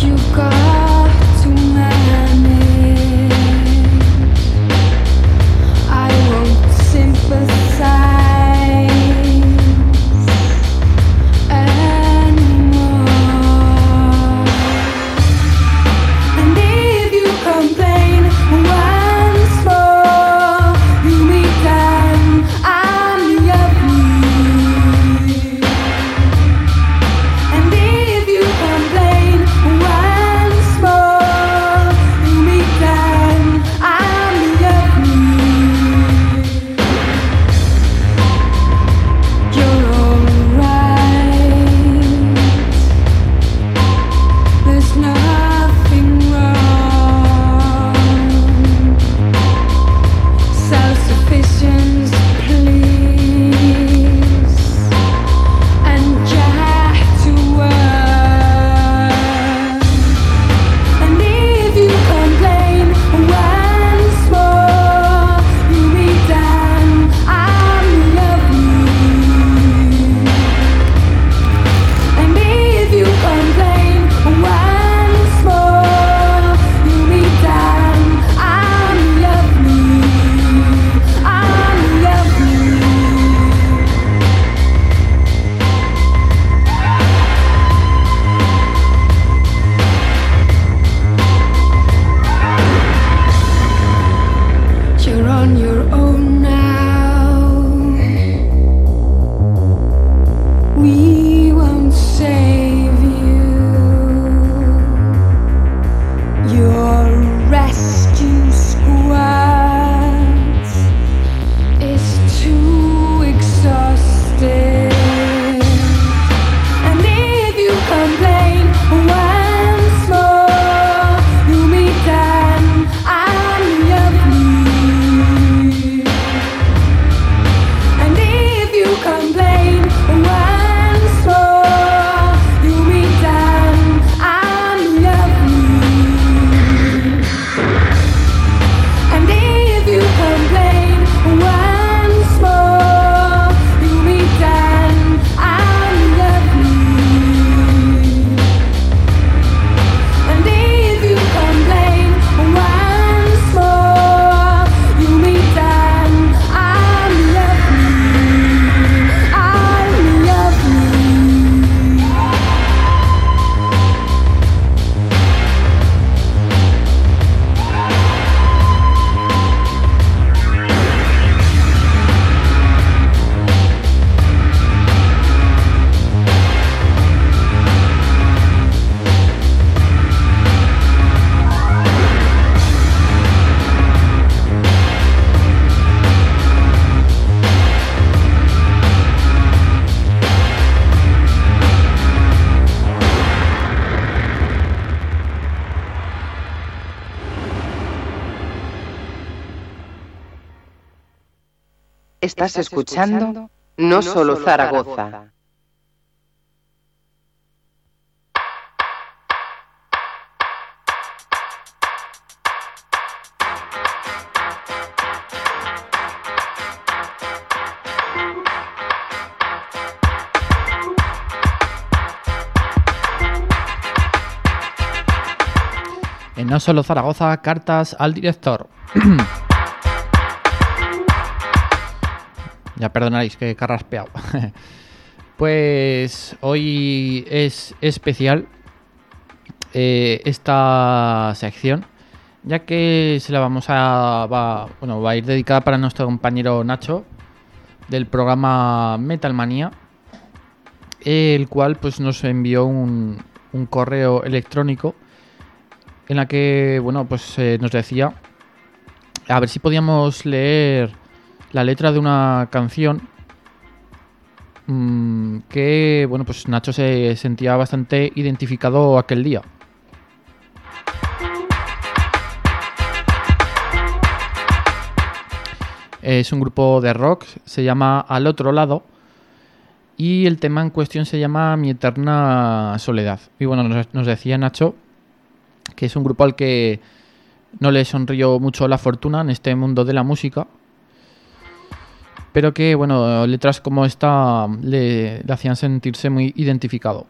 Estás escuchando No Solo Zaragoza. En No Solo Zaragoza, cartas al director. Ya perdonaréis que he carraspeado. Pues hoy es especial esta sección, ya que se la va a ir dedicada para nuestro compañero Nacho del programa Metalmanía, el cual pues nos envió un correo electrónico en la que nos decía a ver si podíamos leer la letra de una canción que Nacho se sentía bastante identificado aquel día. Es un grupo de rock, se llama Al Otro Lado, y el tema en cuestión se llama Mi Eterna Soledad. Y nos decía Nacho que es un grupo al que no le sonrió mucho la fortuna en este mundo de la música, pero que letras como esta le hacían sentirse muy identificado.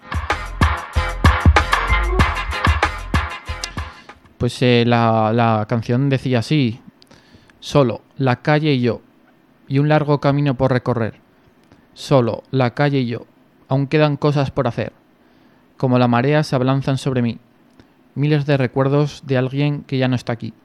Pues la canción decía así: solo la calle y yo, y un largo camino por recorrer. Solo la calle y yo, aún quedan cosas por hacer. Como la marea se abalanzan sobre mí, miles de recuerdos de alguien que ya no está aquí.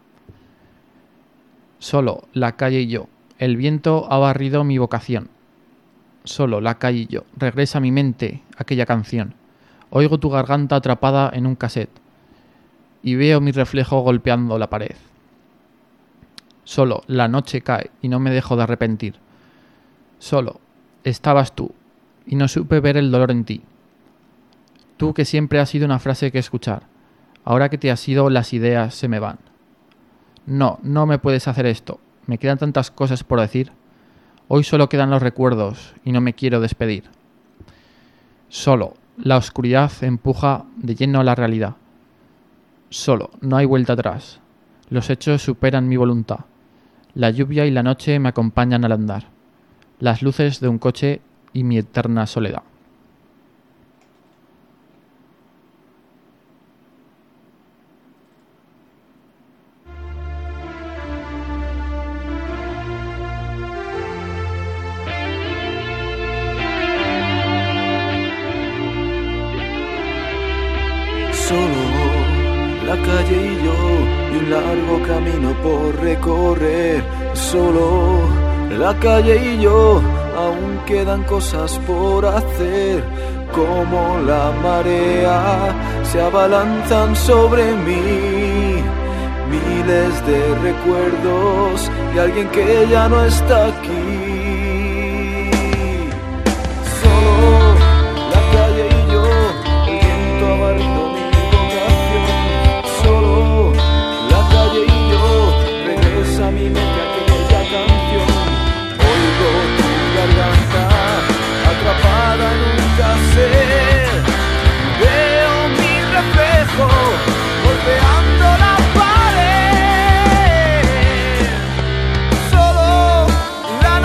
Solo la calle y yo, el viento ha barrido mi vocación. Solo la calle y yo, regresa a mi mente aquella canción. Oigo tu garganta atrapada en un cassette y veo mi reflejo golpeando la pared. Solo la noche cae y no me dejo de arrepentir. Solo estabas tú y no supe ver el dolor en ti. Tú que siempre has sido una frase que escuchar. Ahora que te has ido, las ideas se me van. No me puedes hacer esto. Me quedan tantas cosas por decir. Hoy solo quedan los recuerdos y no me quiero despedir. Solo la oscuridad empuja de lleno a la realidad. Solo no hay vuelta atrás. Los hechos superan mi voluntad. La lluvia y la noche me acompañan al andar. Las luces de un coche y mi eterna soledad. Solo la calle y yo, y un largo camino por recorrer. Solo la calle y yo, aún quedan cosas por hacer. Como la marea se abalanzan sobre mí, miles de recuerdos de alguien que ya no está aquí. Solo la calle y yo, el viento ha barrido mi vocación. Solo la calle y yo, regresa a mi mente aquella canción. Oigo tu garganta atrapada en un cassette, veo mi reflejo golpeando la pared. Solo la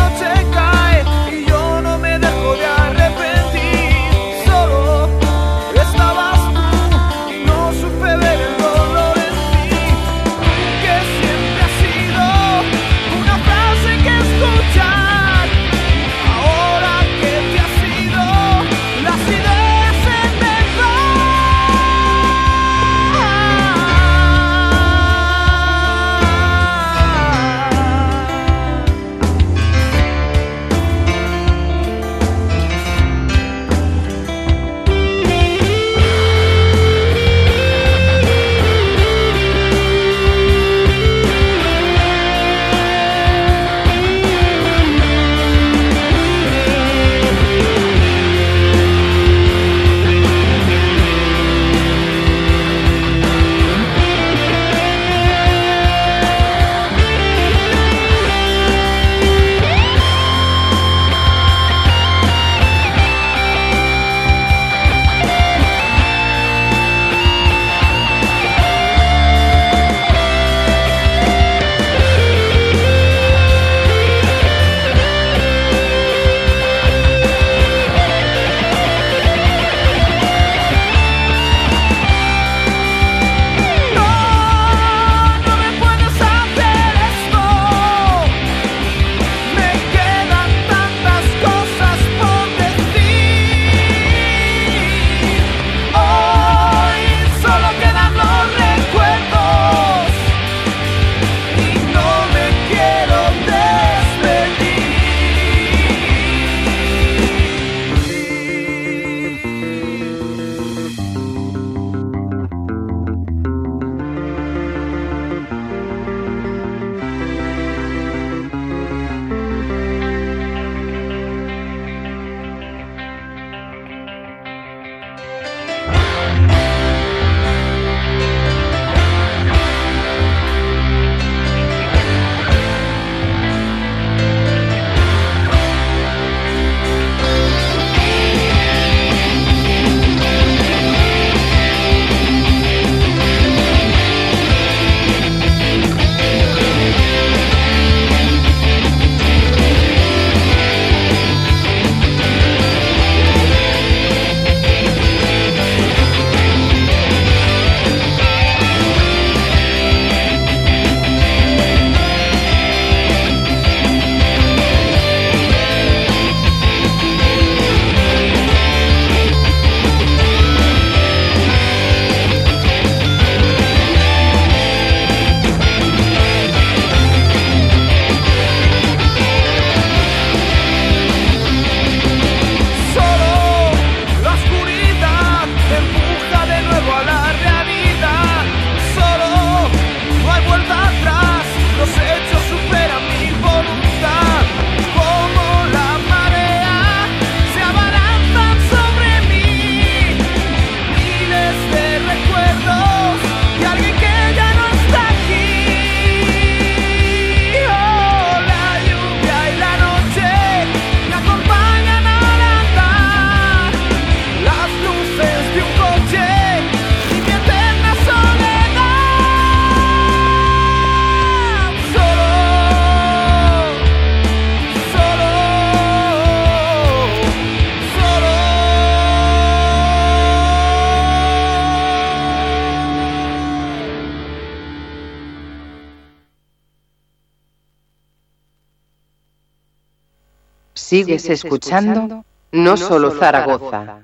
Sigues escuchando No Solo Zaragoza.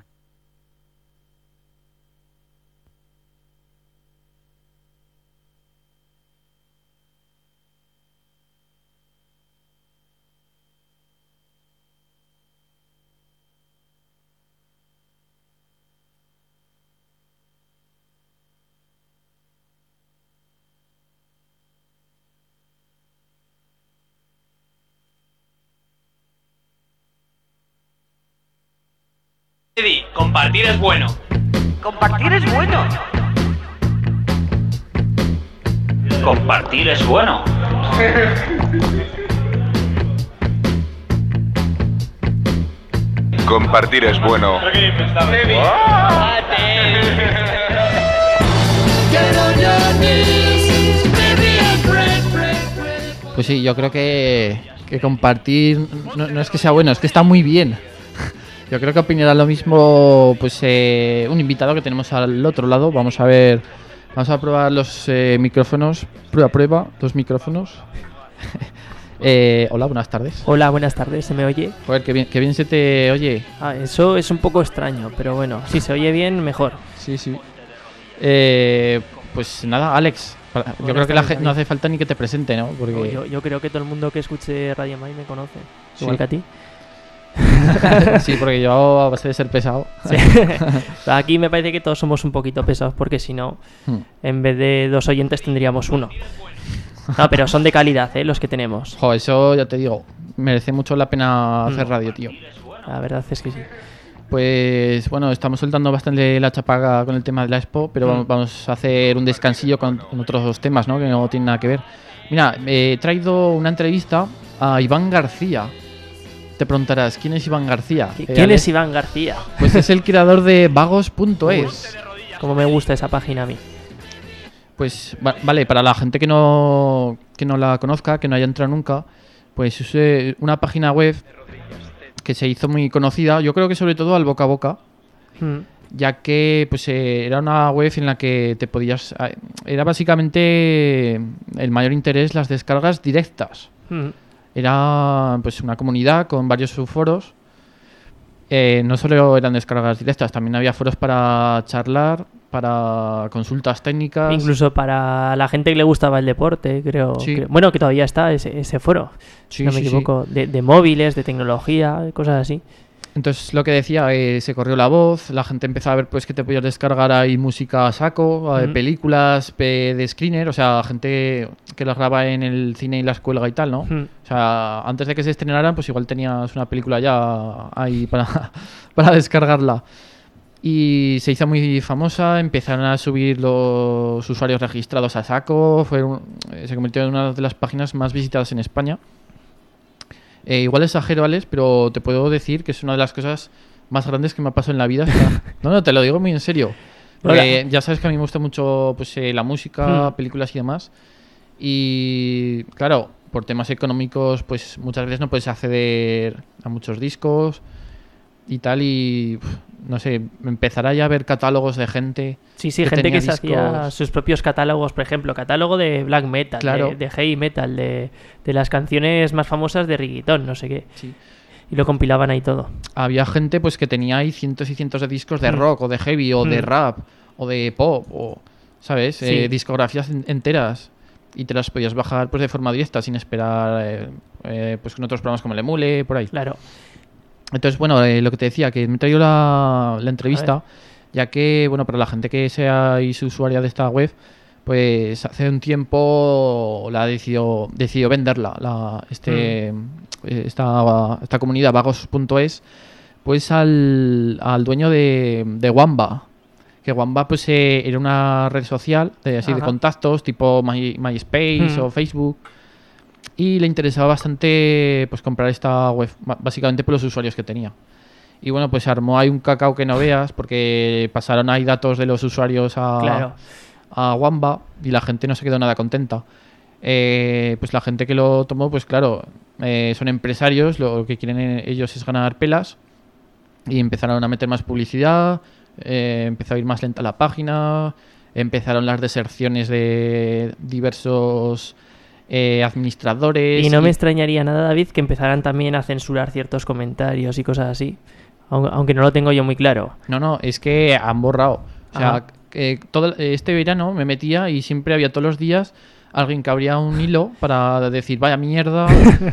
Eddie, compartir es bueno. Compartir es bueno. Compartir es bueno. Compartir es bueno. Pues sí, yo creo que compartir no es que sea bueno, es que está muy bien. Yo creo que opinará lo mismo pues un invitado que tenemos al otro lado. Vamos a ver, vamos a probar los micrófonos. Prueba, 2 micrófonos. Hola, buenas tardes. Hola, buenas tardes, ¿se me oye? Joder, qué bien se te oye. Eso es un poco extraño, pero bueno, si se oye bien, mejor. Sí. Pues nada, Alex, yo creo que la gente no hace falta ni que te presente, ¿no? Porque... Yo creo que todo el mundo que escuche Radio Mai me conoce, igual que a ti. Sí, porque yo a base de ser pesado. Sí. Aquí me parece que todos somos un poquito pesados, porque si no, en vez de 2 oyentes tendríamos 1. No, pero son de calidad, los que tenemos. Jo, eso ya te digo, merece mucho la pena hacer radio, tío. La verdad es que sí. Pues bueno, estamos soltando bastante la chapaga con el tema de la Expo, pero vamos a hacer un descansillo con otros temas, ¿no? Que no tienen nada que ver. Mira, he traído una entrevista a Iván García. Te preguntarás, ¿quién es Iván García? ¿Quién es Iván García? Pues es el creador de vagos.es. Como me gusta esa página a mí. Pues vale, para la gente que no la conozca, que no haya entrado nunca, pues es una página web que se hizo muy conocida, yo creo que sobre todo al boca a boca, ya que pues era una web en la que te podías... Era básicamente el mayor interés las descargas directas. Era pues una comunidad con varios subforos. No solo eran descargas directas, también había foros para charlar, para consultas técnicas. Incluso para la gente que le gustaba el deporte, creo. Sí. Bueno, que todavía está ese foro, sí, si no me equivoco, de móviles, de tecnología, cosas así. Entonces lo que decía, se corrió la voz, la gente empezó a ver pues que te podías descargar ahí música a saco, películas de screener, o sea, gente que las graba en el cine y las cuelga y tal, ¿no? O sea, antes de que se estrenaran, pues igual tenías una película ya ahí para descargarla. Y se hizo muy famosa, empezaron a subir los usuarios registrados a saco, se convirtió en una de las páginas más visitadas en España. Igual exagero, Alex, pero te puedo decir que es una de las cosas más grandes que me ha pasado en la vida. No, te lo digo muy en serio. Porque ya sabes que a mí me gusta mucho pues, la música, películas y demás. Y claro, por temas económicos, pues muchas veces no puedes acceder a muchos discos y tal. Y no sé, empezará ya a ver catálogos de gente. Sí, gente que se hacía sus propios catálogos, por ejemplo, catálogo de black metal, claro, de heavy metal, de las canciones más famosas de reggaetón, no sé qué. Sí. Y lo compilaban ahí todo. Había gente pues que tenía ahí cientos y cientos de discos de rock o de heavy o de rap o de pop o, ¿sabes? Sí. Discografías enteras y te las podías bajar pues de forma directa sin esperar pues con otros programas como el Emule, por ahí. Claro. Entonces, bueno, lo que te decía, que me he traído la entrevista, ya que, bueno, para la gente que sea usuaria de esta web, pues hace un tiempo decidió venderla, esta comunidad vagos.es, pues al dueño de Wamba, que Wamba pues era una red social de contactos tipo MySpace o Facebook. Y le interesaba bastante pues comprar esta web, básicamente por los usuarios que tenía. Y bueno, pues armó ahí un cacao que no veas, porque pasaron ahí datos de los usuarios a Wamba y la gente no se quedó nada contenta. Pues la gente que lo tomó, pues claro, son empresarios, lo que quieren ellos es ganar pelas y empezaron a meter más publicidad, empezó a ir más lenta la página, empezaron las deserciones de diversos administradores. Y no me extrañaría nada, David, que empezaran también a censurar ciertos comentarios y cosas así, aunque no lo tengo yo muy claro. No, es que han borrado. O sea, todo este verano me metía y siempre había todos los días alguien que abría un hilo para decir, vaya mierda,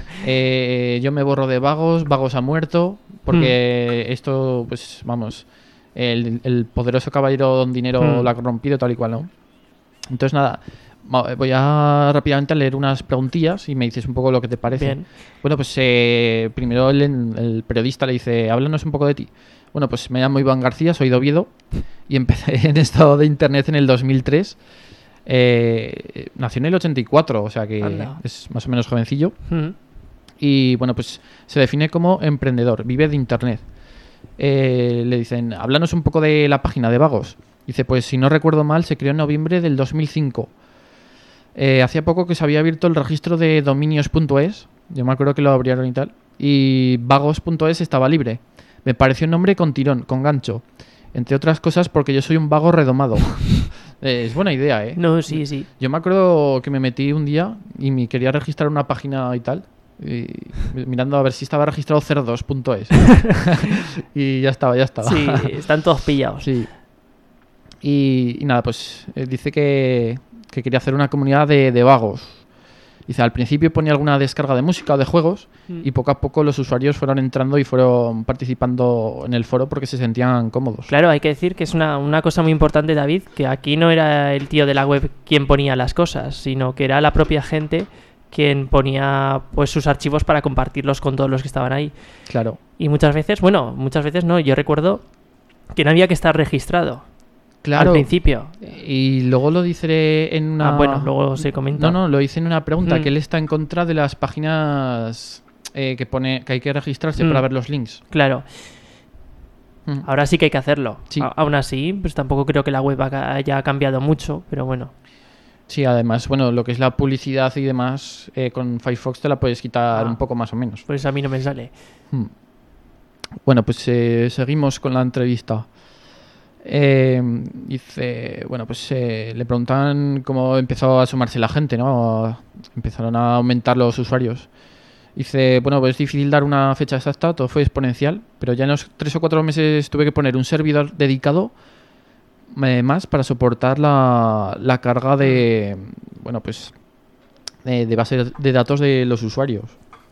yo me borro de Vagos ha muerto, porque esto, pues vamos, el poderoso caballero Don Dinero lo ha corrompido, tal y cual, ¿no? Entonces nada, voy a rápidamente a leer unas preguntillas y me dices un poco lo que te parece. Bien. Bueno, pues primero el periodista le dice, háblanos un poco de ti. Bueno, pues me llamo Iván García, soy de Oviedo y empecé en esto de internet en el 2003. Nació en el 84, o sea que es más o menos jovencillo. Y bueno, pues se define como emprendedor, vive de internet. Le dicen, háblanos un poco de la página de Vagos. Dice, pues si no recuerdo mal, se creó en noviembre del 2005. Hacía poco que se había abierto el registro de dominios.es. Yo me acuerdo que lo abrieron y tal. Y vagos.es estaba libre. Me pareció un nombre con tirón, con gancho. Entre otras cosas porque yo soy un vago redomado. Es buena idea, ¿eh? No, sí. Yo me acuerdo que me metí un día y me quería registrar una página y tal. Y mirando a ver si estaba registrado cerdos.es. Y ya estaba. Sí, están todos pillados. Sí. Y nada, pues dice que quería hacer una comunidad de vagos. Dice, al principio ponía alguna descarga de música o de juegos y poco a poco los usuarios fueron entrando y fueron participando en el foro porque se sentían cómodos. Claro, hay que decir que es una cosa muy importante, David, que aquí no era el tío de la web quien ponía las cosas, sino que era la propia gente quien ponía pues sus archivos para compartirlos con todos los que estaban ahí. Claro. Y muchas veces no, yo recuerdo que no había que estar registrado. Claro. Al principio. Y luego lo dice en una... luego se comenta. No, lo dice en una pregunta, que él está en contra de las páginas que pone que hay que registrarse para ver los links. Claro. Ahora sí que hay que hacerlo. Sí. Aún así, pues tampoco creo que la web haya cambiado mucho, pero bueno. Sí, además, bueno, lo que es la publicidad y demás, con Firefox te la puedes quitar un poco más o menos. Pues a mí no me sale. Bueno, pues seguimos con la entrevista. Dice, bueno, pues le preguntan cómo empezó a sumarse la gente, ¿no? Empezaron a aumentar los usuarios. Dice, bueno, pues es difícil dar una fecha exacta, todo fue exponencial, pero ya en los 3 o 4 meses tuve que poner un servidor dedicado más para soportar la carga de, bueno, pues de base de datos de los usuarios.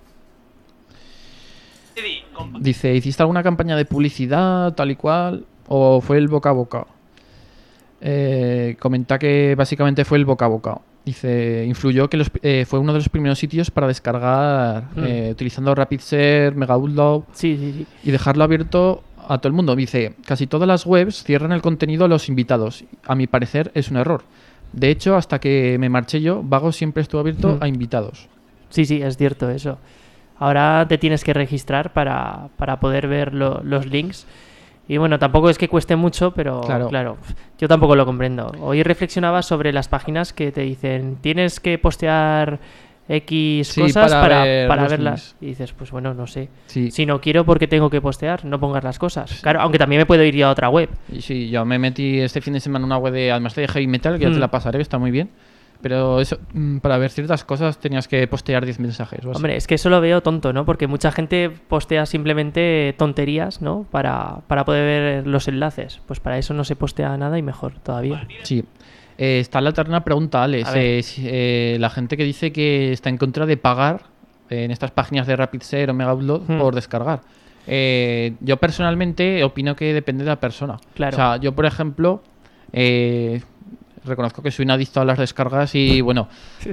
Dice, ¿hiciste alguna campaña de publicidad tal y cual? ¿O fue el boca a boca? Comenta que básicamente fue el boca a boca. Dice, influyó que fue uno de los primeros sitios para descargar utilizando RapidShare, Mega Upload Sí. y dejarlo abierto a todo el mundo. Dice, casi todas las webs cierran el contenido a los invitados. A mi parecer es un error. De hecho, hasta que me marché yo, Vagos siempre estuvo abierto a invitados. Sí, es cierto eso. Ahora te tienes que registrar para poder ver los links. Y bueno, tampoco es que cueste mucho, pero claro, yo tampoco lo comprendo. Hoy reflexionaba sobre las páginas que te dicen, tienes que postear X cosas para verlas. Links. Y dices, pues bueno, no sé. Sí. Si no quiero, ¿por qué tengo que postear? No pongas las cosas. Claro, aunque también me puedo ir a otra web. Y sí, yo me metí este fin de semana en una web además de heavy metal, que ya te la pasaré, que está muy bien. Pero eso, para ver ciertas cosas tenías que postear 10 mensajes. Hombre, es que eso lo veo tonto, ¿no? Porque mucha gente postea simplemente tonterías, ¿no? Para poder ver los enlaces. Pues para eso no se postea nada y mejor todavía. Sí. Está la eterna pregunta, Alex. La gente que dice que está en contra de pagar en estas páginas de RapidShare o Mega Upload por descargar. Yo personalmente opino que depende de la persona. Claro. O sea, yo, por ejemplo... reconozco que soy un adicto a las descargas y bueno,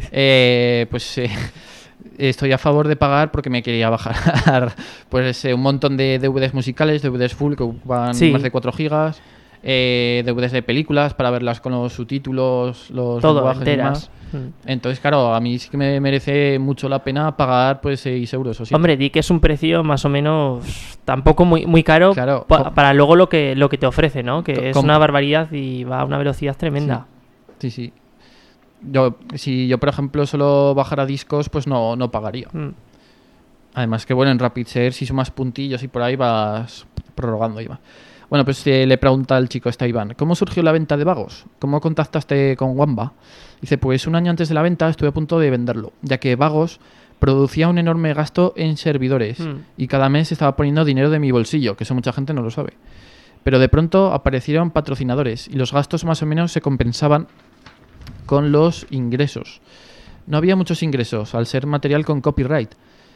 estoy a favor de pagar porque me quería bajar pues un montón de DVDs musicales, DVDs full que ocupan más de 4 gigas, DVDs de películas para verlas con los subtítulos, los lenguajes enteras. Y demás. Entonces, claro, a mí sí que me merece mucho la pena pagar pues 6 euros o 7. Hombre, di que es un precio más o menos tampoco muy caro, claro, para luego lo que te ofrece, ¿no? Que es una barbaridad y va a una velocidad tremenda. Sí. Si yo, por ejemplo, solo bajara discos, pues no pagaría. Además que, bueno, en RapidShare, si sumas puntillos y por ahí vas prorrogando IVA. Bueno, pues le pregunta el chico Iván, ¿cómo surgió la venta de Vagos? ¿Cómo contactaste con Wamba? Dice, pues un año antes de la venta estuve a punto de venderlo, ya que Vagos producía un enorme gasto en servidores y cada mes estaba poniendo dinero de mi bolsillo, que eso mucha gente no lo sabe. Pero de pronto aparecieron patrocinadores y los gastos más o menos se compensaban con los ingresos. No había muchos ingresos al ser material con copyright.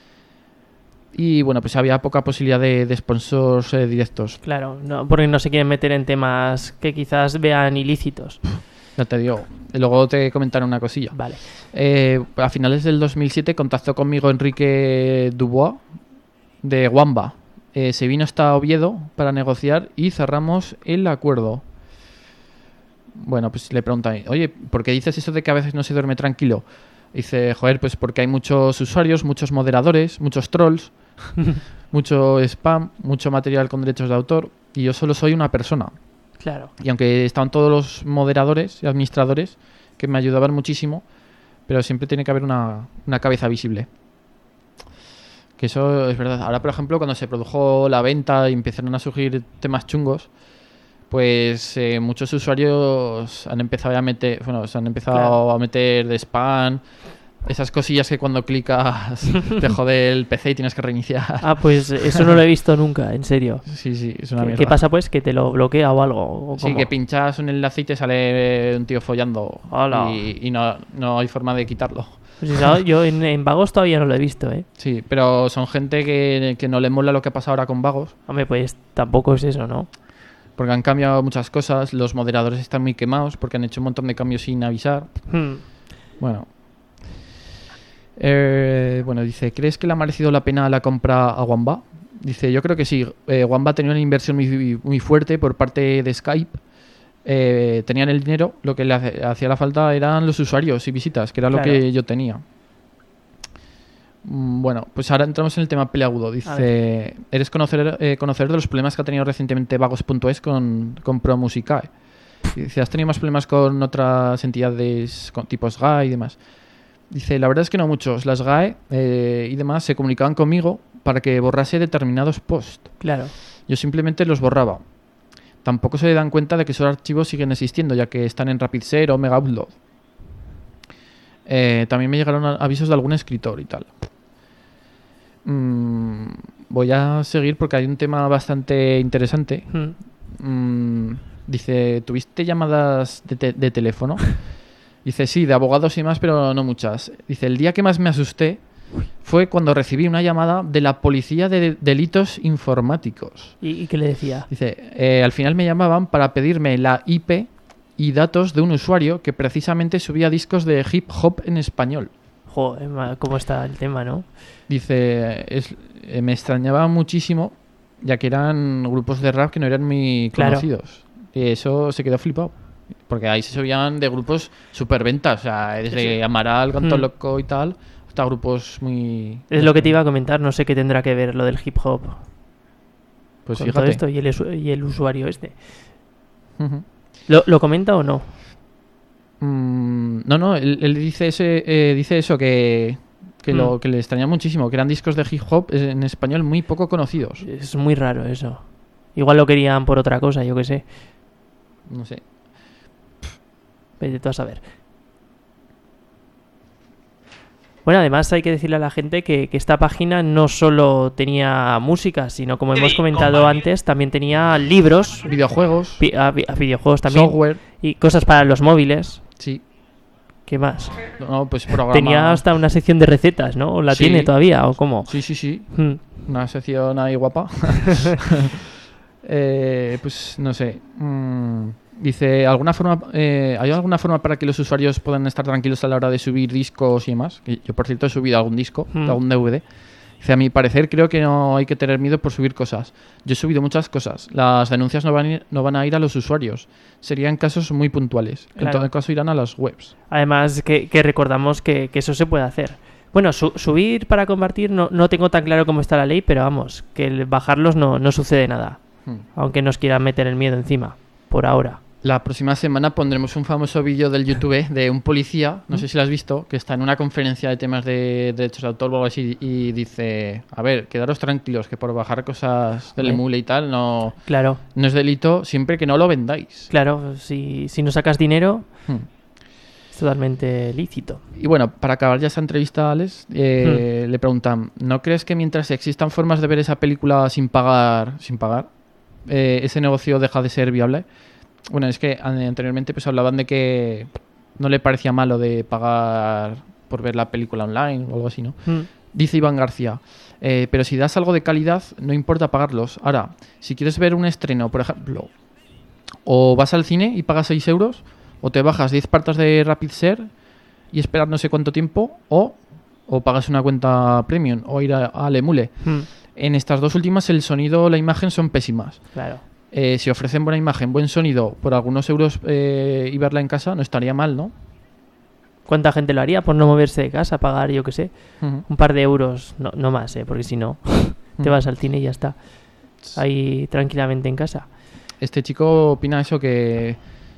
Y bueno, pues había poca posibilidad de sponsors directos. Claro, no, porque no se quieren meter en temas que quizás vean ilícitos. Ya te digo. Luego te comentaré una cosilla. Vale. A finales del 2007 contactó conmigo Enrique Dubois de Wamba. Se vino hasta Oviedo para negociar y cerramos el acuerdo. Bueno, pues le pregunta, oye, ¿por qué dices eso de que a veces no se duerme tranquilo? Dice, joder, pues porque hay muchos usuarios, muchos moderadores, muchos trolls, mucho spam, mucho material con derechos de autor y yo solo soy una persona. Claro. Y aunque estaban todos los moderadores y administradores que me ayudaban muchísimo, pero siempre tiene que haber una cabeza visible. Que eso es verdad. Ahora, por ejemplo, cuando se produjo la venta y empezaron a surgir temas chungos, pues muchos usuarios han empezado a meter, a meter de spam, esas cosillas que cuando clicas te jode el PC y tienes que reiniciar. Ah, pues eso no lo he visto nunca, en serio. Sí, es una mierda. ¿Qué pasa pues? ¿Que te lo bloquea o algo? ¿O sí, que pinchas un enlace y te sale un tío follando. Hola. Y no hay forma de quitarlo. Pues yo en Vagos todavía no lo he visto, ¿eh? Sí, pero son gente que no le mola lo que pasa ahora con Vagos. Hombre, pues tampoco es eso, ¿no? Porque han cambiado muchas cosas, los moderadores están muy quemados porque han hecho un montón de cambios sin avisar. Bueno. Bueno, dice, ¿crees que le ha merecido la pena la compra a Wamba? Dice, yo creo que sí. Wamba tenía una inversión muy fuerte por parte de Skype. Tenían el dinero, lo que le hacía la falta eran los usuarios y visitas, que era lo que yo tenía. Bueno, pues ahora entramos en el tema peleagudo. Dice, ¿eres conocedor de los problemas que ha tenido recientemente Vagos.es con ProMusicae? Dice, ¿has tenido más problemas con otras entidades tipo SGAE y demás? Dice, la verdad es que no muchos. Las SGAE y demás se comunicaban conmigo para que borrase determinados posts. Claro. Yo simplemente los borraba. Tampoco se dan cuenta de que esos archivos siguen existiendo, ya que están en RapidShare o Mega Upload. También me llegaron avisos de algún escritor y tal. Voy a seguir porque hay un tema bastante interesante. Dice, ¿tuviste llamadas de teléfono? Dice, sí, de abogados y más, pero no muchas. Dice, el día que más me asusté fue cuando recibí una llamada de la Policía de Delitos Informáticos. ¿Y qué le decía? Dice, al final me llamaban para pedirme la IP y datos de un usuario que precisamente subía discos de hip hop en español. Joder, ¿cómo está el tema, no? Dice, me extrañaba muchísimo, ya que eran grupos de rap que no eran muy conocidos. Y eso se quedó flipado. Porque ahí se subían de grupos superventas, o sea, desde Amaral, Canto Loco y tal, hasta grupos muy... Es lo que te iba a comentar, no sé qué tendrá que ver lo del hip hop. Pues con fíjate. todo esto y el usuario este. ¿Lo comenta o no? No, él dice eso, que lo que le extraña muchísimo, que eran discos de hip hop en español muy poco conocidos. Es muy raro eso. Igual lo querían por otra cosa, yo qué sé. No sé. Vete tú a saber. Bueno, además hay que decirle a la gente que esta página no solo tenía música, sino como hemos comentado antes, también tenía libros, videojuegos, videojuegos también, software y cosas para los móviles. Sí. ¿Qué más? No, pues programa... Tenía hasta una sección de recetas, ¿no? ¿O la tiene todavía o cómo? Sí. Una sección ahí guapa. Pues no sé. Dice, ¿hay alguna forma para que los usuarios puedan estar tranquilos a la hora de subir discos y demás? Que yo, por cierto, he subido algún disco, algún DVD. Dice, a mi parecer, creo que no hay que tener miedo por subir cosas. Yo he subido muchas cosas. Las denuncias no van a ir a los usuarios. Serían casos muy puntuales. Claro. En todo caso, irán a las webs. Además, que recordamos que eso se puede hacer. Bueno, subir para compartir no tengo tan claro cómo está la ley, pero vamos, que bajarlos no sucede nada. Aunque nos quieran meter el miedo encima, por ahora. La próxima semana pondremos un famoso vídeo del YouTube de un policía, no sé si lo has visto, que está en una conferencia de temas de derechos de autor o algo así y dice, a ver, quedaros tranquilos que por bajar cosas del emule y tal no es delito siempre que no lo vendáis. Claro, si no sacas dinero... Es totalmente lícito. Y bueno, para acabar ya esa entrevista a Alex, le preguntan, ¿no crees que mientras existan formas de ver esa película sin pagar, ese negocio deja de ser viable? Bueno, es que anteriormente pues hablaban de que no le parecía malo de pagar por ver la película online o algo así, ¿no? Dice Iván García, pero si das algo de calidad, no importa pagarlos. Ahora, si quieres ver un estreno, por ejemplo, o vas al cine y pagas 6 euros, o te bajas 10 partes de RapidShare y esperas no sé cuánto tiempo, o pagas una cuenta premium, o ir al emule. En estas dos últimas el sonido o la imagen son pésimas. Claro. Si ofrecen buena imagen, buen sonido, por algunos euros y verla en casa, no estaría mal, ¿no? ¿Cuánta gente lo haría por no moverse de casa, pagar, yo qué sé, un par de euros? No más, porque si no, te vas al cine y ya está. Ahí tranquilamente en casa. Este chico opina eso, que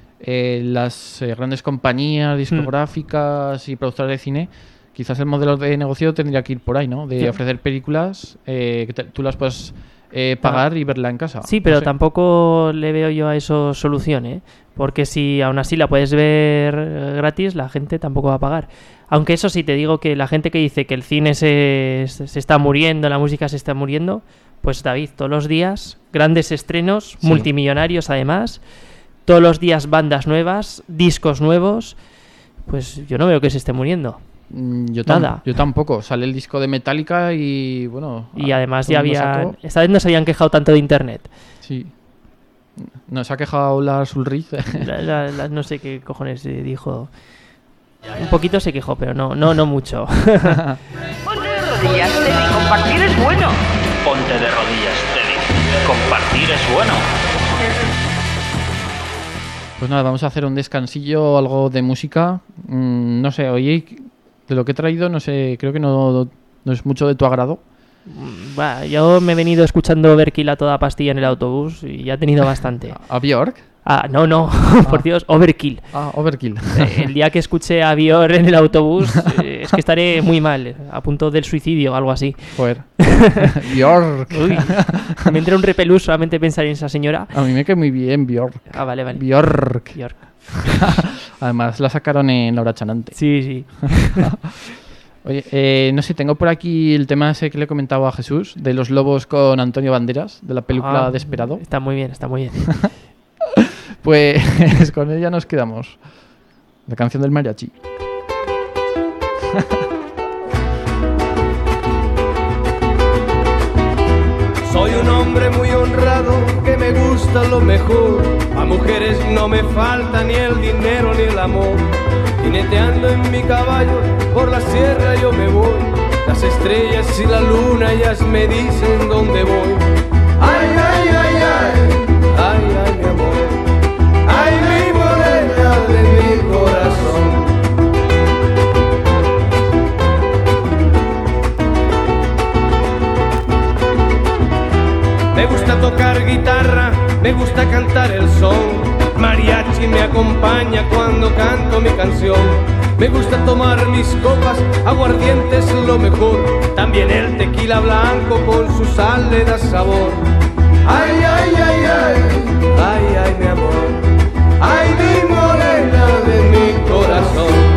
las grandes compañías discográficas y productoras de cine, quizás el modelo de negocio tendría que ir por ahí, ¿no? De ofrecer películas que tú las puedas pagar y verla en casa. Sí, pero no sé. Tampoco le veo yo a eso solución, ¿eh? Porque si aún así la puedes ver gratis, la gente tampoco va a pagar. Aunque eso sí, te digo que la gente que dice que el cine se está muriendo, la música se está muriendo, pues David, todos los días grandes estrenos, multimillonarios además, todos los días bandas nuevas, discos nuevos, pues yo no veo que se esté muriendo. Yo tampoco. Sale el disco de Metallica y bueno... Y además ya había... Esta vez no se habían quejado tanto de internet. Sí. No se ha quejado Lars Ulrich. No sé qué cojones dijo. Un poquito se quejó, pero no mucho. Ponte de rodillas, Teddy. Compartir es bueno. Ponte de rodillas, Teddy. Compartir es bueno. Pues nada, vamos a hacer un descansillo, algo de música. No sé, oye, de lo que he traído, no sé, creo que no es mucho de tu agrado. Yo me he venido escuchando Overkill a toda pastilla en el autobús y ya he tenido bastante. ¿A Björk? No, por Dios, Overkill. Overkill. El día que escuche a Björk en el autobús es que estaré muy mal, a punto del suicidio o algo así. Joder. Björk. Uy, me entra un repelús solamente pensar en esa señora. A mí me cae muy bien Björk. Vale. Björk. Además la sacaron en La Hora Chanante. Sí. Oye, no sé, tengo por aquí el tema ese que le comentaba a Jesús, de los lobos con Antonio Banderas, de la película Desperado. Está muy bien. Pues con ella nos quedamos. La canción del mariachi. Soy un hombre muy honrado que me gusta lo mejor. A mujeres no me falta ni el dinero ni el amor. Jineteando en mi caballo por la sierra yo me voy. Las estrellas y la luna ellas me dicen dónde voy. Ay, ay, ay, ay, ay, ay, mi amor. Ay, mi morena de mi corazón. Me gusta tocar guitarra, me gusta cantar el son. Mariachi me acompaña cuando canto mi canción. Me gusta tomar mis copas, aguardiente es lo mejor. También el tequila blanco con su sal le da sabor. Ay, ay, ay, ay, ay, ay, mi amor. Ay, mi morena de mi corazón.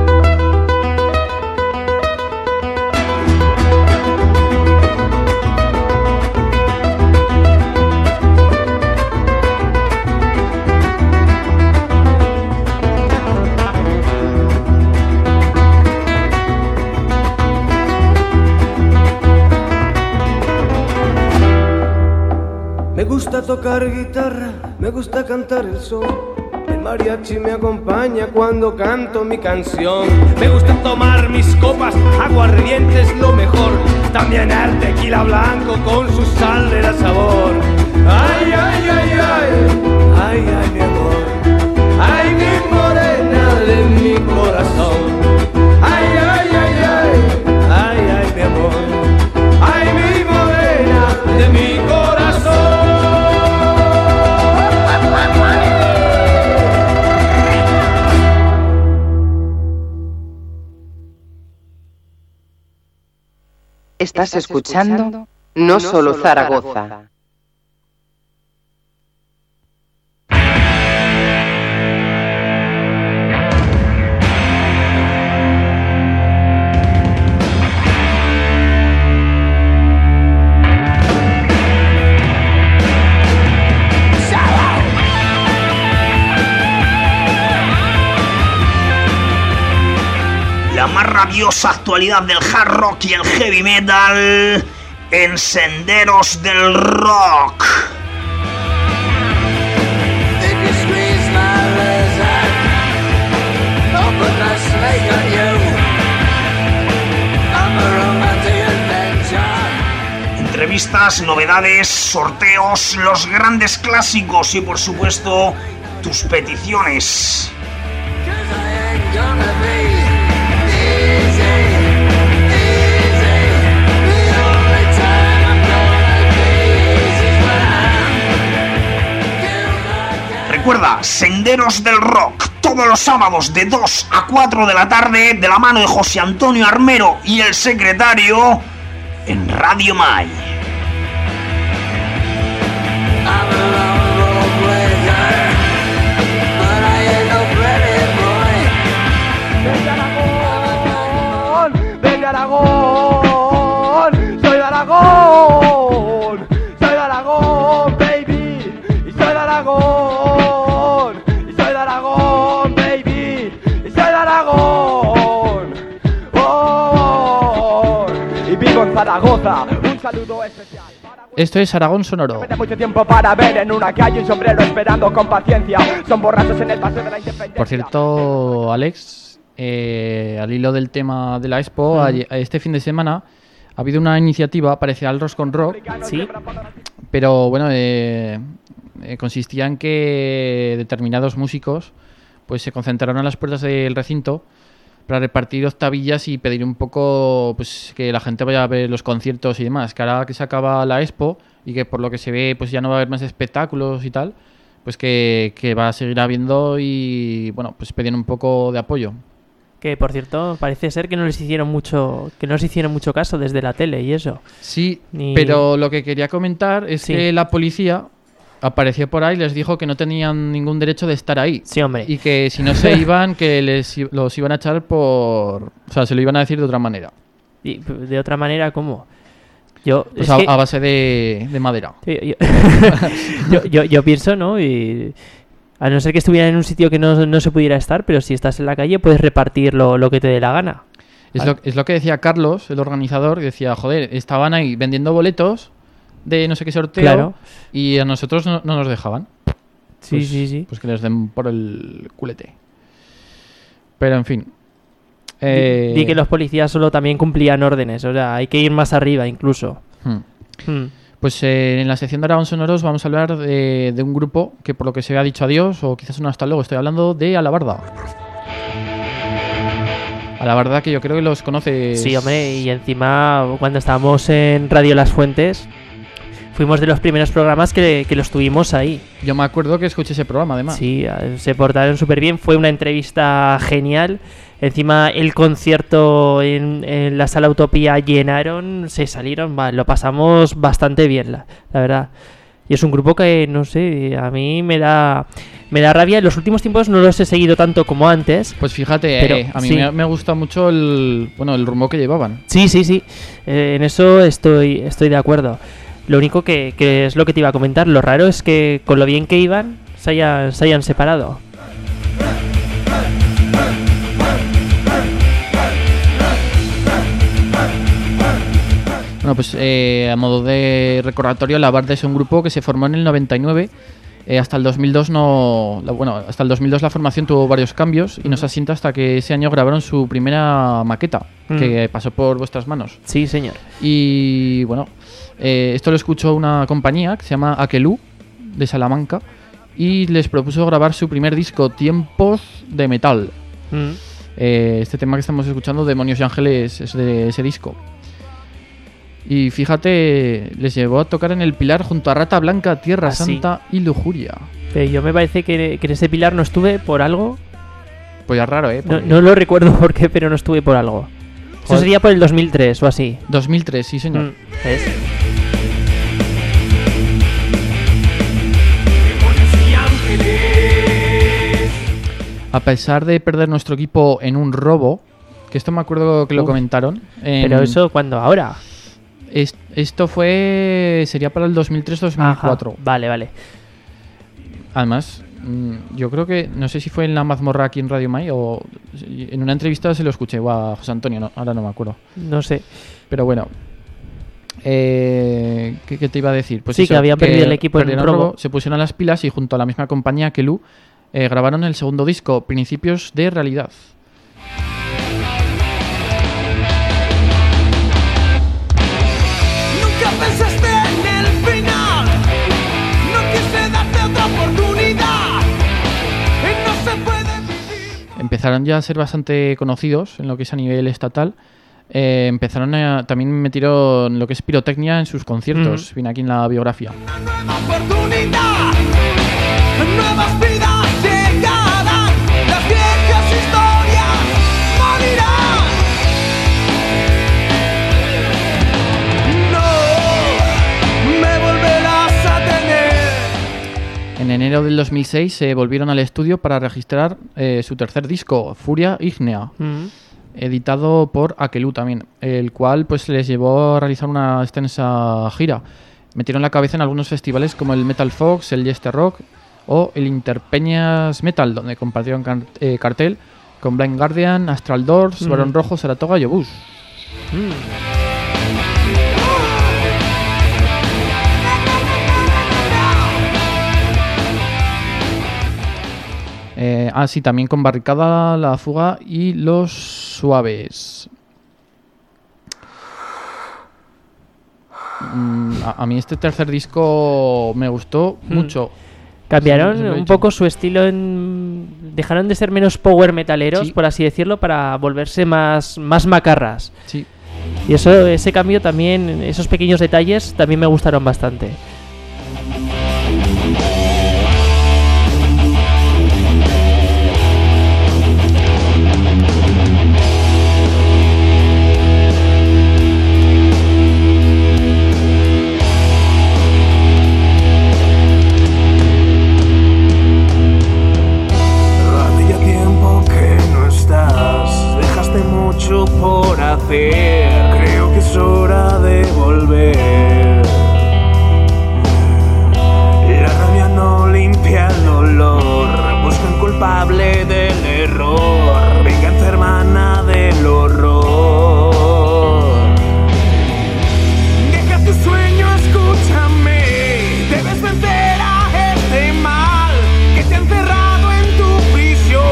Me gusta tocar guitarra, me gusta cantar el son. El mariachi me acompaña cuando canto mi canción. Me gusta tomar mis copas, aguardiente es lo mejor. También el tequila blanco con su sal le da sabor. Ay, ay, ay, ay, ay, ay, mi amor. Ay, mi morena de mi corazón. Ay, ay, ay, ay, ay, ay, mi amor. Ay, mi morena de mi corazón. Estás escuchando No Solo Zaragoza. La más rabiosa actualidad del hard rock y el heavy metal en Senderos del Rock. Entrevistas, novedades, sorteos, los grandes clásicos y por supuesto tus peticiones. Recuerda, Senderos del Rock, todos los sábados de 2 a 4 de la tarde, de la mano de José Antonio Armero y el secretario, en Radio Mai. ¡Ven de Aragón! ¡Soy de Aragón! ¡Soy de Aragón, baby! ¡Y soy de Aragón! ¡Y soy de Aragón, baby! ¡Y soy de Aragón! ¡Oh! ¡Y vivo en Zaragoza! ¡Un saludo especial! Esto es Aragón Sonoro. Mucho tiempo para ver en una calle un sombrero esperando con paciencia. Son borrachos en el paseo de la Independencia. Por cierto, Alex, al hilo del tema de la Expo, este fin de semana ha habido una iniciativa parecida al Rock con Rock. Sí. Pero bueno, consistía en que determinados músicos pues se concentraron a las puertas del recinto para repartir octavillas y pedir un poco pues que la gente vaya a ver los conciertos y demás, que ahora que se acaba la Expo y que por lo que se ve pues ya no va a haber más espectáculos y tal, pues que va a seguir habiendo y bueno, pues pedían un poco de apoyo. Que por cierto, parece ser que no les hicieron mucho caso desde la tele y eso. Sí, pero lo que quería comentar es que la policía apareció por ahí y les dijo que no tenían ningún derecho de estar ahí. Sí, hombre. Y que si no se iban, que los iban a echar por... O sea, se lo iban a decir de otra manera. ¿Y de otra manera cómo? Pues a base de madera. Sí, yo pienso, ¿no? Y a no ser que estuviera en un sitio que no se pudiera estar, pero si estás en la calle puedes repartir lo que te dé la gana. Es lo que decía Carlos, el organizador, y decía, joder, estaban ahí vendiendo boletos de no sé qué sorteo, claro, y a nosotros no nos dejaban. Sí, pues, sí. Pues que les den por el culete. Pero en fin. Di que los policías solo también cumplían órdenes, o sea, hay que ir más arriba incluso. Pues en la sección de Aragón Sonoros vamos a hablar de un grupo que por lo que se ha dicho adiós, o quizás un hasta luego, estoy hablando de Alabarda. Alabarda, que yo creo que los conoces. Sí, hombre, y encima cuando estábamos en Radio Las Fuentes fuimos de los primeros programas que los tuvimos ahí. Yo me acuerdo que escuché ese programa, además. Sí, se portaron súper bien. Fue una entrevista genial. Encima el concierto en la Sala Utopía llenaron, se salieron, lo pasamos bastante bien, la verdad. Y es un grupo que, no sé, a mí me da rabia. En los últimos tiempos no los he seguido tanto como antes. Pues fíjate, pero, a mí sí me gusta mucho el rumbo que llevaban. Sí. En eso estoy de acuerdo. Lo único que es lo que te iba a comentar, lo raro es que con lo bien que iban se hayan separado. Bueno, pues a modo de recordatorio, Alabarda es un grupo que se formó en el 99. Hasta el 2002 hasta el 2002 la formación tuvo varios cambios y no se asienta hasta que ese año grabaron su primera maqueta, que pasó por vuestras manos. Sí, señor. Y bueno, esto lo escuchó una compañía que se llama Aquelú, de Salamanca, y les propuso grabar su primer disco, Tiempos de Metal. Este tema que estamos escuchando, Demonios y Ángeles, es de ese disco. Y fíjate, les llevó a tocar en el Pilar junto a Rata Blanca, Tierra Santa y Lujuria. Yo me parece que en ese Pilar no estuve por algo. Pues ya raro, ¿eh? No lo recuerdo por qué, pero no estuve por algo. Eso sería por el 2003 o así. 2003, sí señor. ¿Ves? A pesar de perder nuestro equipo en un robo, que esto me acuerdo que lo comentaron. ¿Pero eso cuándo? ¿Ahora? Esto sería para el 2003-2004. Vale. Además, yo creo que, no sé si fue en la mazmorra aquí en Radio Mai o en una entrevista se lo escuché a José Antonio, ahora no me acuerdo. No sé. Pero bueno, ¿qué te iba a decir? Pues sí, que habían perdido el equipo en un robo. Se pusieron a las pilas y junto a la misma compañía que Lu, grabaron el segundo disco, Principios de Realidad. Nunca pensaste en el final, no quise darte otra oportunidad, no se puede vivir. Empezaron ya a ser bastante conocidos en lo que es a nivel estatal. También metieron lo que es pirotecnia en sus conciertos. Viene aquí en la biografía. Una nueva oportunidad, nuevas vidas llegarán, las viejas historias morirán. No me volverás a tener. En enero del 2006 se volvieron al estudio para registrar su tercer disco, Furia Ígnea. Editado por Aqueloo también, el cual pues les llevó a realizar una extensa gira. Metieron la cabeza en algunos festivales como el Metal Fox, el Jester Rock o el Interpeñas Metal, donde compartieron cartel con Blind Guardian, Astral Doors, Barón Rojo, Saratoga y Obús. Sí, también con Barricada, La Fuga y Los Suaves. A mí este tercer disco me gustó mucho. Cambiaron un poco su estilo, dejaron de ser menos power metaleros, por así decirlo, para volverse más macarras. Sí. Y ese cambio también, esos pequeños detalles también me gustaron bastante. Por hacer, creo que es hora de volver. La rabia no limpia el dolor, busca un culpable del error, venganza hermana del horror. Deja tu sueño, escúchame, debes vencer a este mal que te ha encerrado en tu prisión.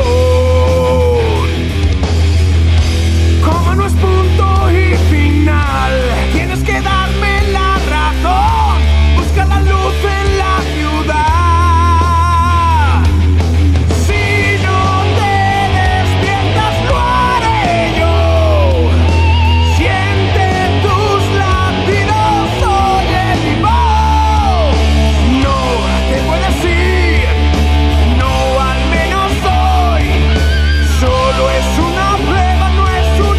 Como no es punto y final, tienes que darme la razón. Busca la luz en la ciudad. Si no te despiertas, lo haré yo. Siente tus latidos, oye mi voz. No te puedes ir, no al menos hoy. Solo es una prueba, no es un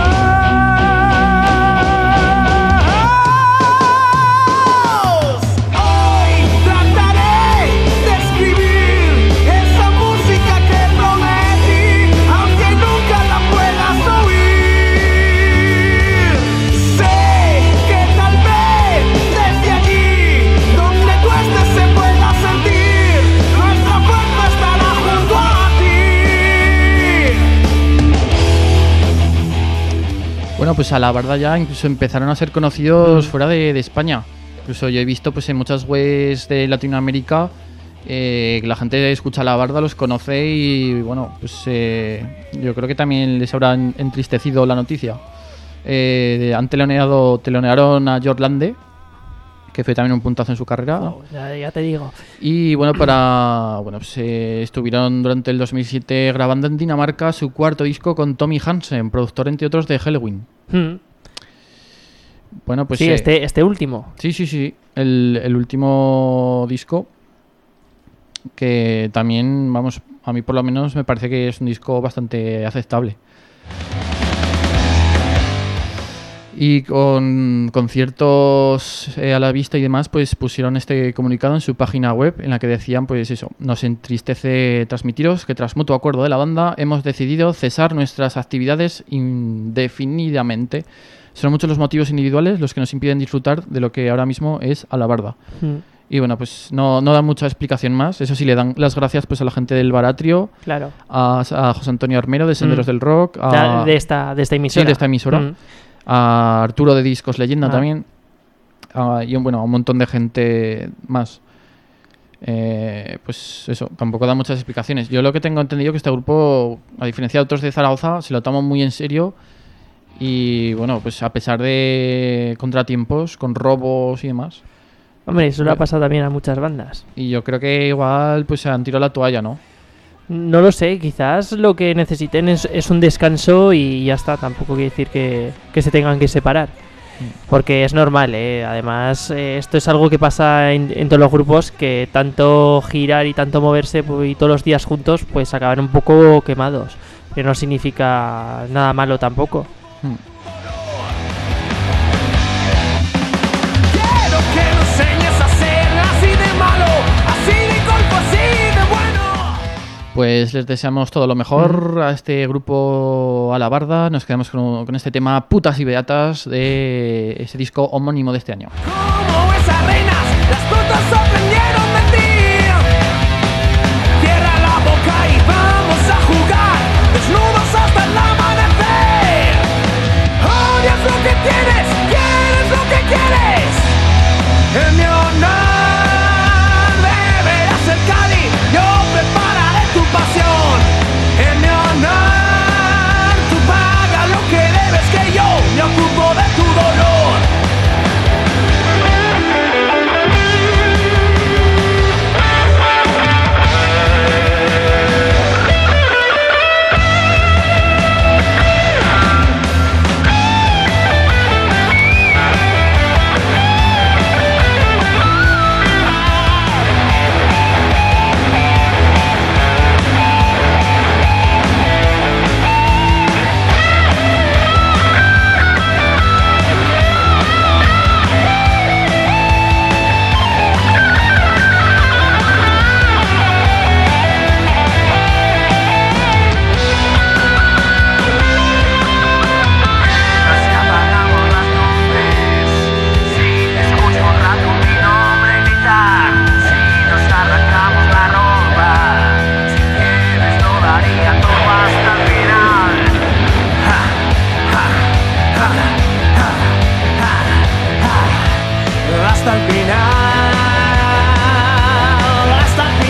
adiós. Hoy trataré de escribir esa música que prometí, aunque nunca la puedas oír. Sé que tal vez desde allí, donde tú estés, se pueda sentir nuestra fuerza estará junto a ti. Bueno, pues a la verdad ya incluso empezaron a ser conocidos fuera de España. Incluso yo he visto pues en muchas webs de Latinoamérica que la gente escucha La Barda, los conoce y bueno, pues yo creo que también les habrá entristecido la noticia. Han telonearon a Jord Lande, que fue también un puntazo en su carrera. Ya te digo. Y bueno, pues estuvieron durante el 2007 grabando en Dinamarca su cuarto disco con Tommy Hansen, productor entre otros de Helloween. Bueno, pues sí, este último. Sí. El último disco, que también, vamos, a mí por lo menos me parece que es un disco bastante aceptable. Y con conciertos a la vista y demás, pues pusieron este comunicado en su página web en la que decían, pues eso, nos entristece transmitiros que tras mutuo acuerdo de la banda hemos decidido cesar nuestras actividades indefinidamente. Son muchos los motivos individuales los que nos impiden disfrutar de lo que ahora mismo es Alabarda. Y bueno, pues no dan mucha explicación más. Eso sí, le dan las gracias pues a la gente del Baratrio, claro, a José Antonio Armero de Senderos del Rock, de esta emisora. Sí, de esta emisora. A Arturo de Discos Leyenda también, y un montón de gente más. Pues eso, tampoco da muchas explicaciones. Yo lo que tengo entendido que este grupo, a diferencia de otros de Zaragoza, se lo toman muy en serio y bueno, pues a pesar de contratiempos con robos y demás. Hombre, eso le ha pasado también a muchas bandas. Y yo creo que igual pues se han tirado la toalla, ¿no? No lo sé, quizás lo que necesiten es un descanso y ya está. Tampoco quiere decir que se tengan que separar. Porque es normal, además esto es algo que pasa en todos los grupos, que tanto girar y tanto moverse y todos los días juntos pues acaban un poco quemados. Que no significa nada malo tampoco. Quiero que me enseñes a ser así de malo, así de golpe, así de bueno. Pues les deseamos todo lo mejor a este grupo Alabarda. Nos quedamos con este tema Putas y Beatas de ese disco homónimo de este año. Como esas reinas, las putas sorprendieron de ti. Cierra la boca y vamos a jugar, desnudos hasta el amanecer. Odias lo que tienes, quieres lo que quieres. En mi honor beberás el cáliz, yo prepararé tu pasión. En mi honor tú pagas lo que debes, que yo me ocupo de tu dolor. Hasta el final, hasta el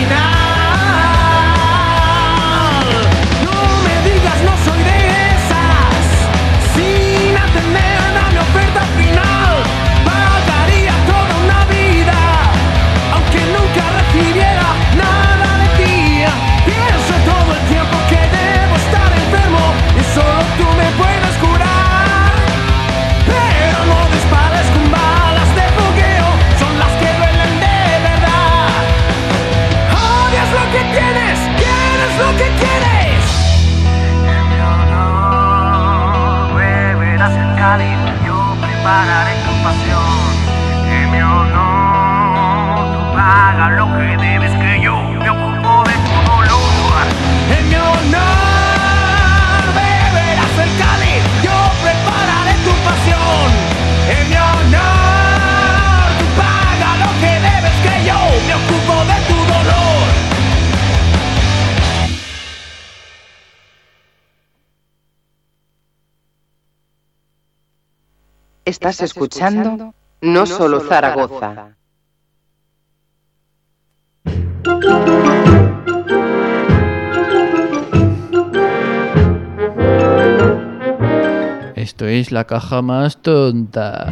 final. No me digas no soy de esas, sin atender a mi oferta final. Pagaría toda una vida, aunque nunca recibiera nada de ti. Pienso todo el tiempo que debo estar enfermo y solo tú me puedes curar. Pero no dispares con balas de fogueo, son las que duelen de verdad. Odias lo que tienes, quieres lo que quieres. En mi honor beberás el cáliz, yo prepararé tu pasión. En mi honor tú pagas lo que debes, que yo me ocupo de tu dolor. En mi honor beberás el cáliz, yo prepararé tu pasión. En mi honor tú pagas lo que debes, que yo me ocupo de tu dolor. Estás escuchando No Solo Zaragoza. Esto es La Caja Más Tonta.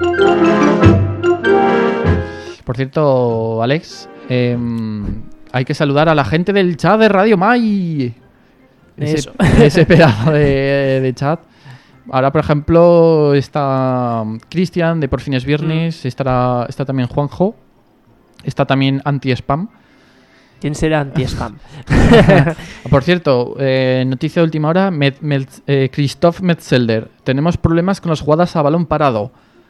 Por cierto, Alex, hay que saludar a la gente del chat de Radio Mai. Ese pedazo de chat. Ahora, por ejemplo, está Cristian de Por Fin es Viernes, está también Juanjo, está también Anti-Spam. ¿Quién será anti-spam? Por cierto, noticia de última hora, Christoph Metzelder. Tenemos problemas con las jugadas a balón parado.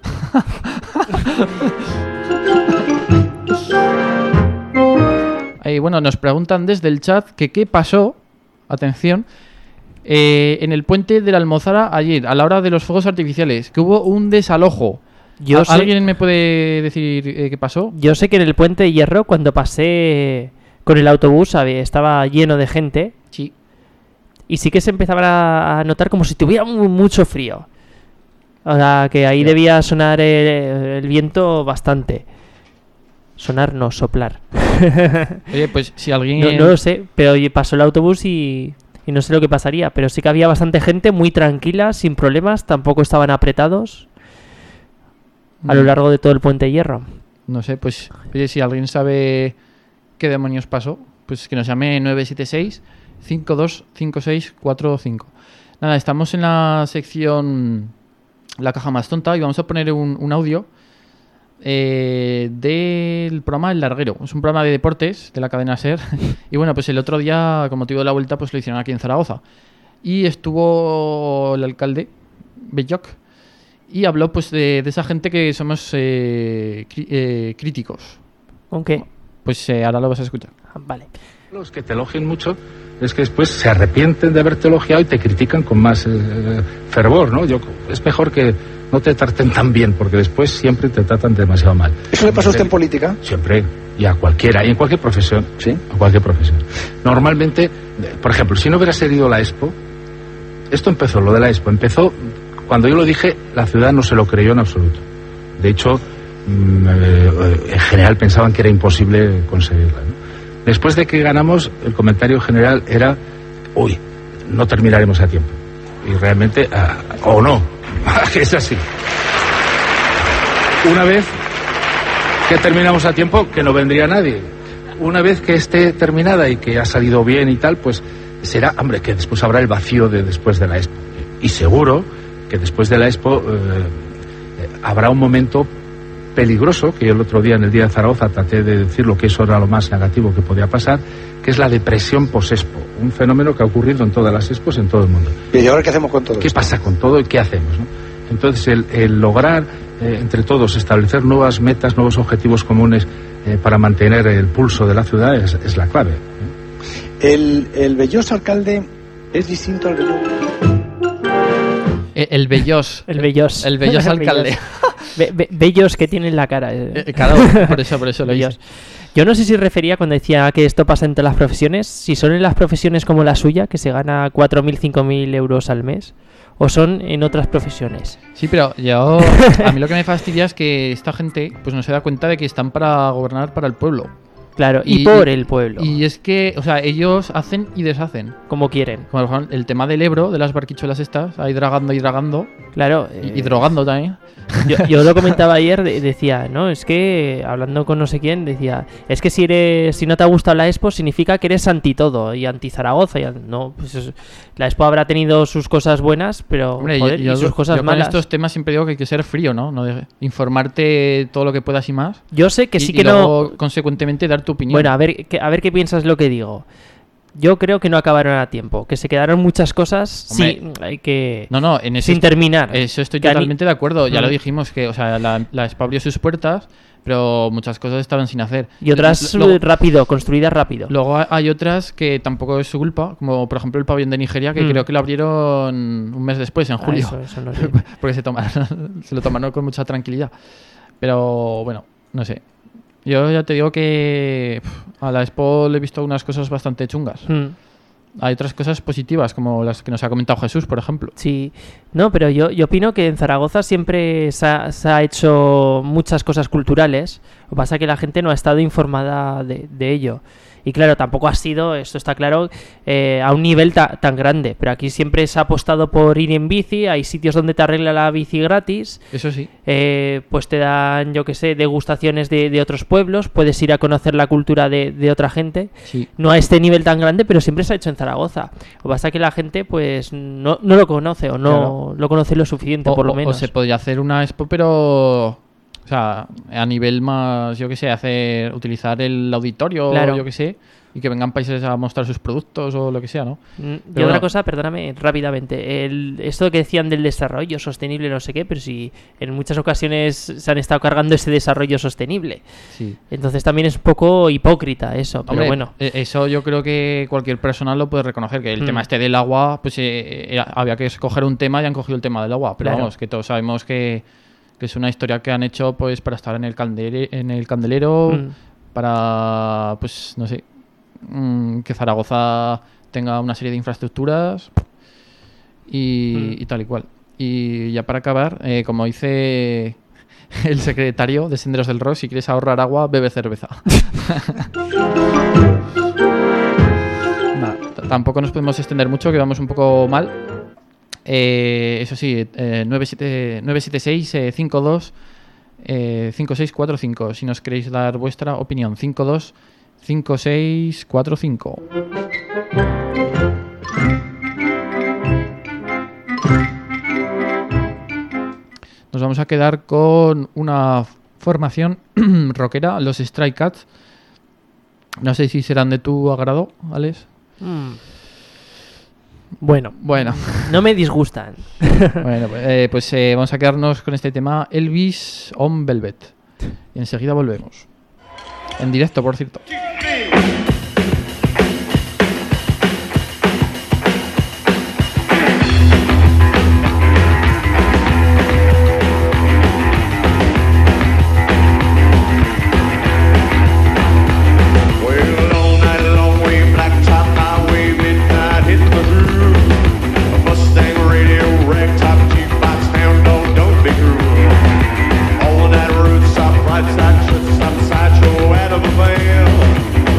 Bueno, nos preguntan desde el chat que qué pasó, atención, en el puente de la Almozara ayer, a la hora de los fuegos artificiales, que hubo un desalojo. ¿Alguien me puede decir qué pasó? Yo sé que en el puente de Hierro, cuando pasé con el autobús, estaba lleno de gente. Sí. Y sí que se empezaba a notar como si tuviera mucho frío. O sea, que ahí debía sonar el viento bastante. Sonar, no, soplar. Oye, pues si alguien... No lo sé, pero pasó el autobús y no sé lo que pasaría. Pero sí que había bastante gente muy tranquila, sin problemas, tampoco estaban apretados a lo largo de todo el puente de Hierro. No sé, pues oye, si alguien sabe qué demonios pasó, pues que nos llame 976-525645. Nada, estamos en la sección La Caja Más Tonta y vamos a poner un audio del programa El Larguero. Es un programa de deportes de la cadena SER. Y bueno, pues el otro día, con motivo de la vuelta, pues lo hicieron aquí en Zaragoza. Y estuvo el alcalde, Belloc, y habló pues de esa gente que somos críticos. ¿Con qué? Pues ahora lo vas a escuchar. Vale. Los que te elogian mucho es que después se arrepienten de haberte elogiado y te critican con más fervor, ¿no? Es mejor que no te traten tan bien, porque después siempre te tratan demasiado mal. ¿Eso le pasa a usted en política? Siempre, y a cualquiera, y en cualquier profesión. ¿Sí? A cualquier profesión. Normalmente, por ejemplo, si no hubiera sido la Expo, lo de la Expo empezó cuando yo lo dije, la ciudad no se lo creyó en absoluto. De hecho, en general pensaban que era imposible conseguirla, ¿no? Después de que ganamos, el comentario general era, uy, no terminaremos a tiempo. Y realmente, o no, es así. Una vez que terminamos a tiempo, que no vendría nadie. Una vez que esté terminada y que ha salido bien y tal, pues será, hombre, que después habrá el vacío de después de la Expo. Y seguro que después de la Expo habrá un momento peligroso, que yo el otro día en el Día de Zaragoza traté de decir lo que eso era lo más negativo que podía pasar, que es la depresión post-Expo, un fenómeno que ha ocurrido en todas las Expos en todo el mundo. ¿Y ahora qué hacemos con todo esto? ¿Qué pasa con todo y qué hacemos, ¿no? Entonces el lograr entre todos establecer nuevas metas, nuevos objetivos comunes para mantener el pulso de la ciudad es la clave. El Bellós alcalde es distinto al Bellós. El Bellós alcalde. Bellos que tienen la cara. Claro, por eso lo dices. Yo no sé si refería cuando decía que esto pasa entre las profesiones, si son en las profesiones como la suya, que se gana 4.000, 5.000 euros al mes, o son en otras profesiones. Sí, pero a mí lo que me fastidia es que esta gente pues no se da cuenta de que están para gobernar para el pueblo. Claro, y por el pueblo. Y es que, o sea, ellos hacen y deshacen. Como quieren. Como por ejemplo, el tema del Ebro, de las barquichuelas estas, ahí dragando. Claro. Y drogando también. Yo lo comentaba ayer, decía, ¿no? Es que, hablando con no sé quién, decía, es que si no te ha gustado la Expo, significa que eres anti todo, y anti Zaragoza. No, pues la Expo habrá tenido sus cosas buenas, pero, hombre, joder, y sus cosas malas. Con estos temas siempre digo que hay que ser frío, ¿no? Informarte todo lo que puedas y más. Yo sé que sí que y luego, consecuentemente, dar tu opinión. Bueno, a ver qué piensas lo que digo. Yo creo que no acabaron a tiempo, que se quedaron muchas cosas. Hombre, sí, hay que en sin terminar. Eso estoy totalmente de acuerdo. Ya lo dijimos que, o sea, la Expo abrió sus puertas, pero muchas cosas estaban sin hacer. Y otras construidas rápido. Luego hay otras que tampoco es su culpa, como por ejemplo el pabellón de Nigeria, que creo que lo abrieron un mes después, en julio. Eso no sé. Porque se lo tomaron con mucha tranquilidad. Pero bueno, no sé. Yo ya te digo que a la Expo le he visto unas cosas bastante chungas. Hay otras cosas positivas, como las que nos ha comentado Jesús, por ejemplo. Sí, no, pero yo opino que en Zaragoza siempre se ha hecho muchas cosas culturales. Lo que pasa es que la gente no ha estado informada de ello. Y claro, tampoco ha sido, esto está claro, a un nivel tan grande. Pero aquí siempre se ha apostado por ir en bici. Hay sitios donde te arregla la bici gratis. Eso sí. Pues te dan, yo qué sé, degustaciones de otros pueblos. Puedes ir a conocer la cultura de otra gente. Sí. No a este nivel tan grande, pero siempre se ha hecho en Zaragoza. Lo que pasa es que la gente pues no lo conoce o no lo conoce lo suficiente, por lo menos. O se podría hacer una Expo, pero... O sea, a nivel más, yo qué sé, utilizar el auditorio, claro. Yo qué sé. y que vengan países a mostrar sus productos o lo que sea, ¿no? Y otra cosa, perdóname, rápidamente, esto que decían del desarrollo sostenible, no sé qué, pero si en muchas ocasiones se han estado cargando ese desarrollo sostenible. Sí. Entonces también es un poco hipócrita eso, pero hombre, bueno. Eso yo creo que cualquier persona lo puede reconocer, que el tema del agua, pues había que escoger un tema y han cogido el tema del agua, pero vamos, que todos sabemos que es una historia que han hecho pues para estar en el candelero, para, pues no sé, que Zaragoza tenga una serie de infraestructuras y tal y cual. Y ya para acabar, como dice el secretario de Senderos del Rock, si quieres ahorrar agua, bebe cerveza. Tampoco nos podemos extender mucho, que vamos un poco mal. Eso sí, 976 52 5645. Si nos queréis dar vuestra opinión, 52 5645. Nos vamos a quedar con una formación rockera, los Stray Cats. No sé si serán de tu agrado, Alex. Bueno, no me disgustan. Bueno, pues vamos a quedarnos con este tema, Elvis on Velvet. Y enseguida volvemos. En directo, por cierto. Right side, shut side, sideshow out of a van.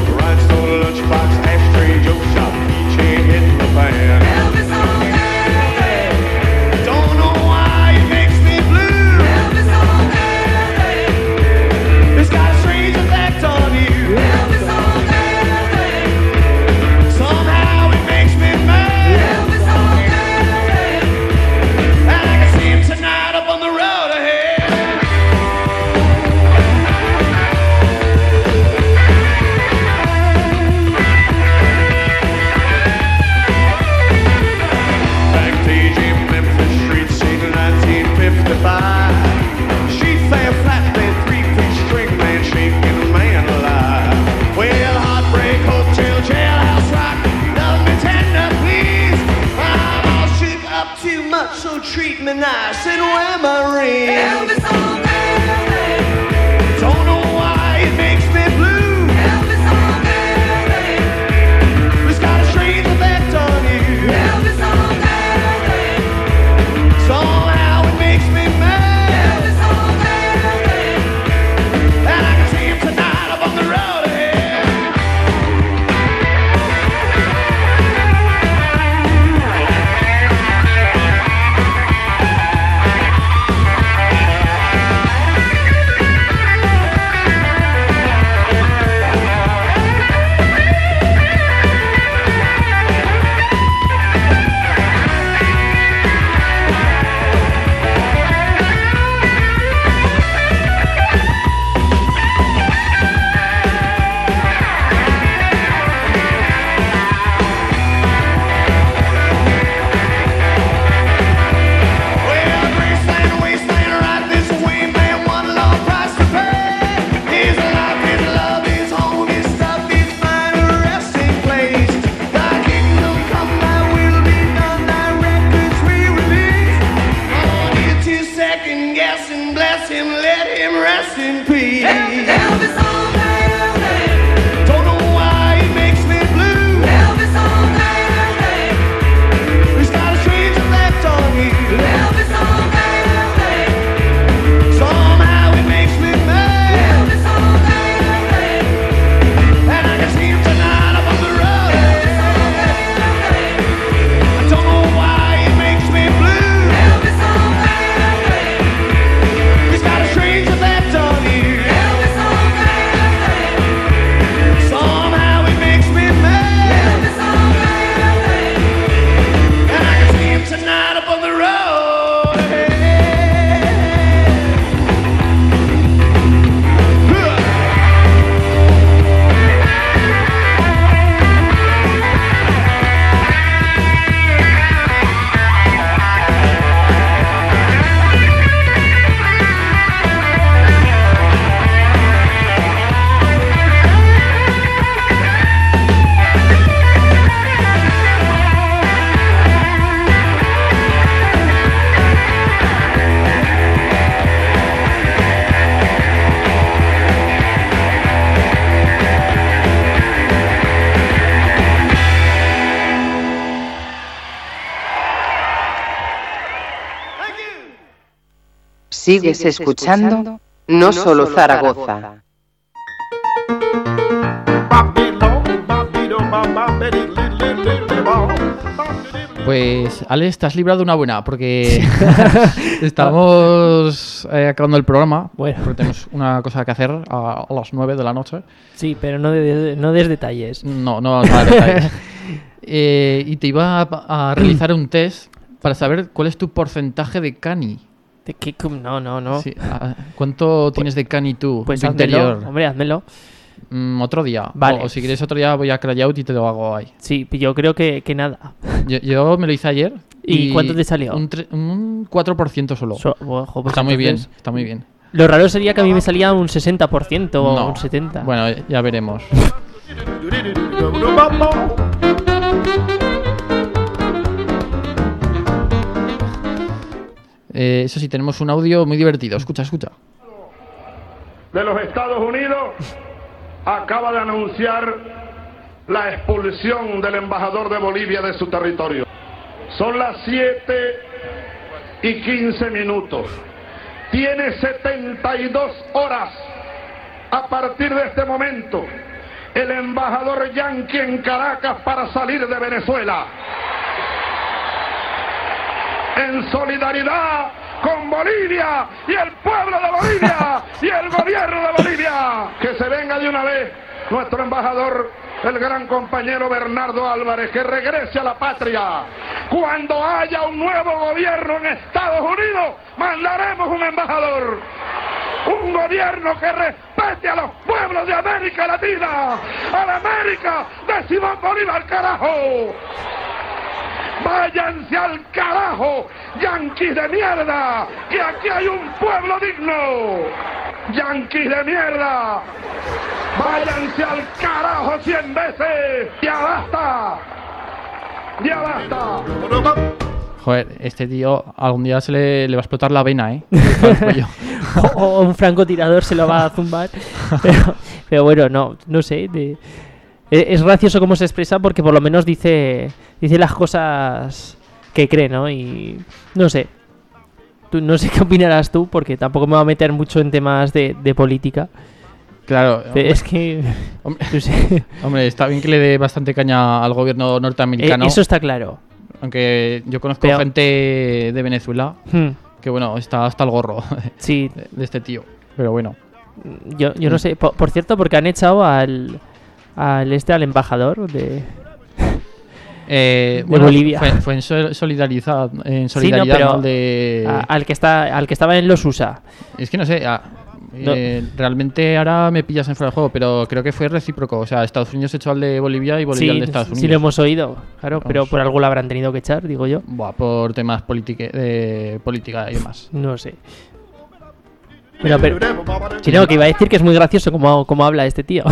Sigues escuchando No Solo Zaragoza. Pues, Alex, te has librado una buena, porque estamos acabando el programa. Bueno. Porque tenemos una cosa que hacer a las 9 de la noche. Sí, pero no des detalles. No vamos a dar detalles. Y te iba a realizar un test para saber cuál es tu porcentaje de cani. ¿De qué? No. Sí, ¿cuánto tienes de cani tú? Pues de interior. Hombre, házmelo. Otro día. Vale. O si quieres otro día voy a Cryout y te lo hago ahí. Sí, yo creo que nada. Yo me lo hice ayer. ¿Y cuánto te salió? Un 4% solo. Ojo, pues está muy bien, está muy bien. Lo raro sería que a mí me salía un 60% o un 70%. Bueno, ya veremos. Eso sí, tenemos un audio muy divertido. Escucha. De los Estados Unidos acaba de anunciar la expulsión del embajador de Bolivia de su territorio. Son las 7:15. Tiene 72 horas a partir de este momento el embajador yanqui en Caracas para salir de Venezuela. En solidaridad con Bolivia y el pueblo de Bolivia y el gobierno de Bolivia. Que se venga de una vez nuestro embajador, el gran compañero Bernardo Álvarez, que regrese a la patria. Cuando haya un nuevo gobierno en Estados Unidos, mandaremos un embajador. Un gobierno que respete a los pueblos de América Latina, a la América de Simón Bolívar, carajo. Váyanse al carajo, yanquis de mierda, que aquí hay un pueblo digno. Yanquis de mierda, váyanse al carajo 100 veces. Ya basta. Joder, este tío algún día se le va a explotar la vena, o un francotirador se lo va a zumbar. Pero bueno, no sé. Es gracioso cómo se expresa porque por lo menos dice las cosas que cree, ¿no? Y no sé. No sé qué opinarás tú, porque tampoco me voy a meter mucho en temas de política. Claro. Es que... Hombre, está bien que le dé bastante caña al gobierno norteamericano. Eso está claro. Aunque yo conozco gente de Venezuela que, bueno, está hasta el gorro de este tío. Pero bueno. Yo no sé. Por cierto, porque han echado al embajador de Bolivia. Fue en solidaridad, pero ¿no? al que estaba en los USA. Es que no sé, realmente ahora me pillas en fuera de juego, pero creo que fue recíproco. O sea, Estados Unidos echó al de Bolivia y Bolivia al de Estados Unidos. Sí, lo hemos oído, claro, pero por algo lo habrán tenido que echar, digo yo. Por temas de política y demás. No sé. Pero si no, que iba a decir que es muy gracioso como habla este tío.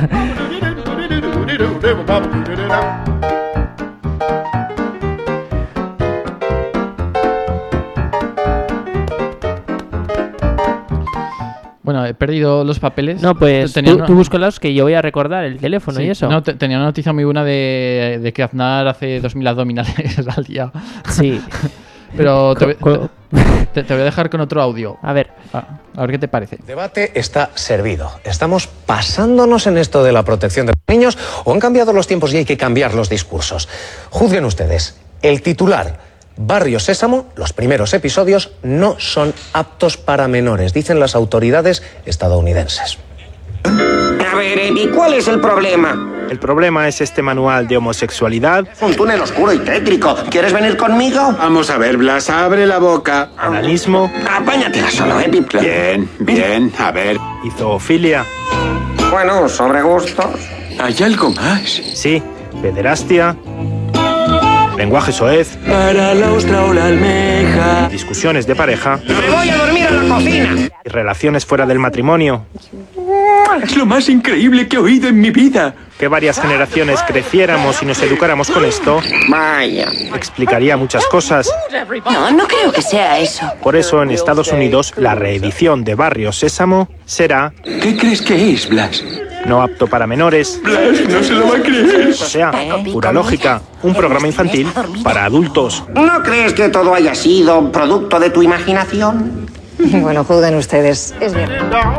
Bueno, he perdido los papeles. No, pues tú búscalos, que yo voy a recordar el teléfono y eso. No, tenía una noticia muy buena de que Aznar hace 2000 abdominales al día. Sí. Pero te voy a dejar con otro audio. A ver qué te parece. El debate está servido. ¿Estamos pasándonos en esto de la protección de los niños o han cambiado los tiempos y hay que cambiar los discursos? Juzguen ustedes. El titular: Barrio Sésamo, los primeros episodios no son aptos para menores, dicen las autoridades estadounidenses. A ver, Eddie, ¿cuál es el problema? El problema es este manual de homosexualidad. Un túnel oscuro y tétrico. ¿Quieres venir conmigo? Vamos a ver, Blas, abre la boca. Onanismo. Apáñatela solo, Eddie. Bien, a ver. Y zoofilia. Bueno, sobre gustos. ¿Hay algo más? Sí, pederastia. Lenguaje soez. Para la ostra o la almeja. Discusiones de pareja. ¡Me voy a dormir a la cocina! Y relaciones fuera del matrimonio. Es lo más increíble que he oído en mi vida. Que varias generaciones creciéramos y nos educáramos con esto. Vaya. Explicaría muchas cosas. No creo que sea eso. Por eso en Estados Unidos la reedición de Barrio Sésamo será... ¿Qué crees que es, Blas? No apto para menores. Blas, no se lo va a creer. O sea, pura lógica. Un programa infantil para adultos. ¿No crees que todo haya sido producto de tu imaginación? Bueno, juzguen ustedes. Es bien.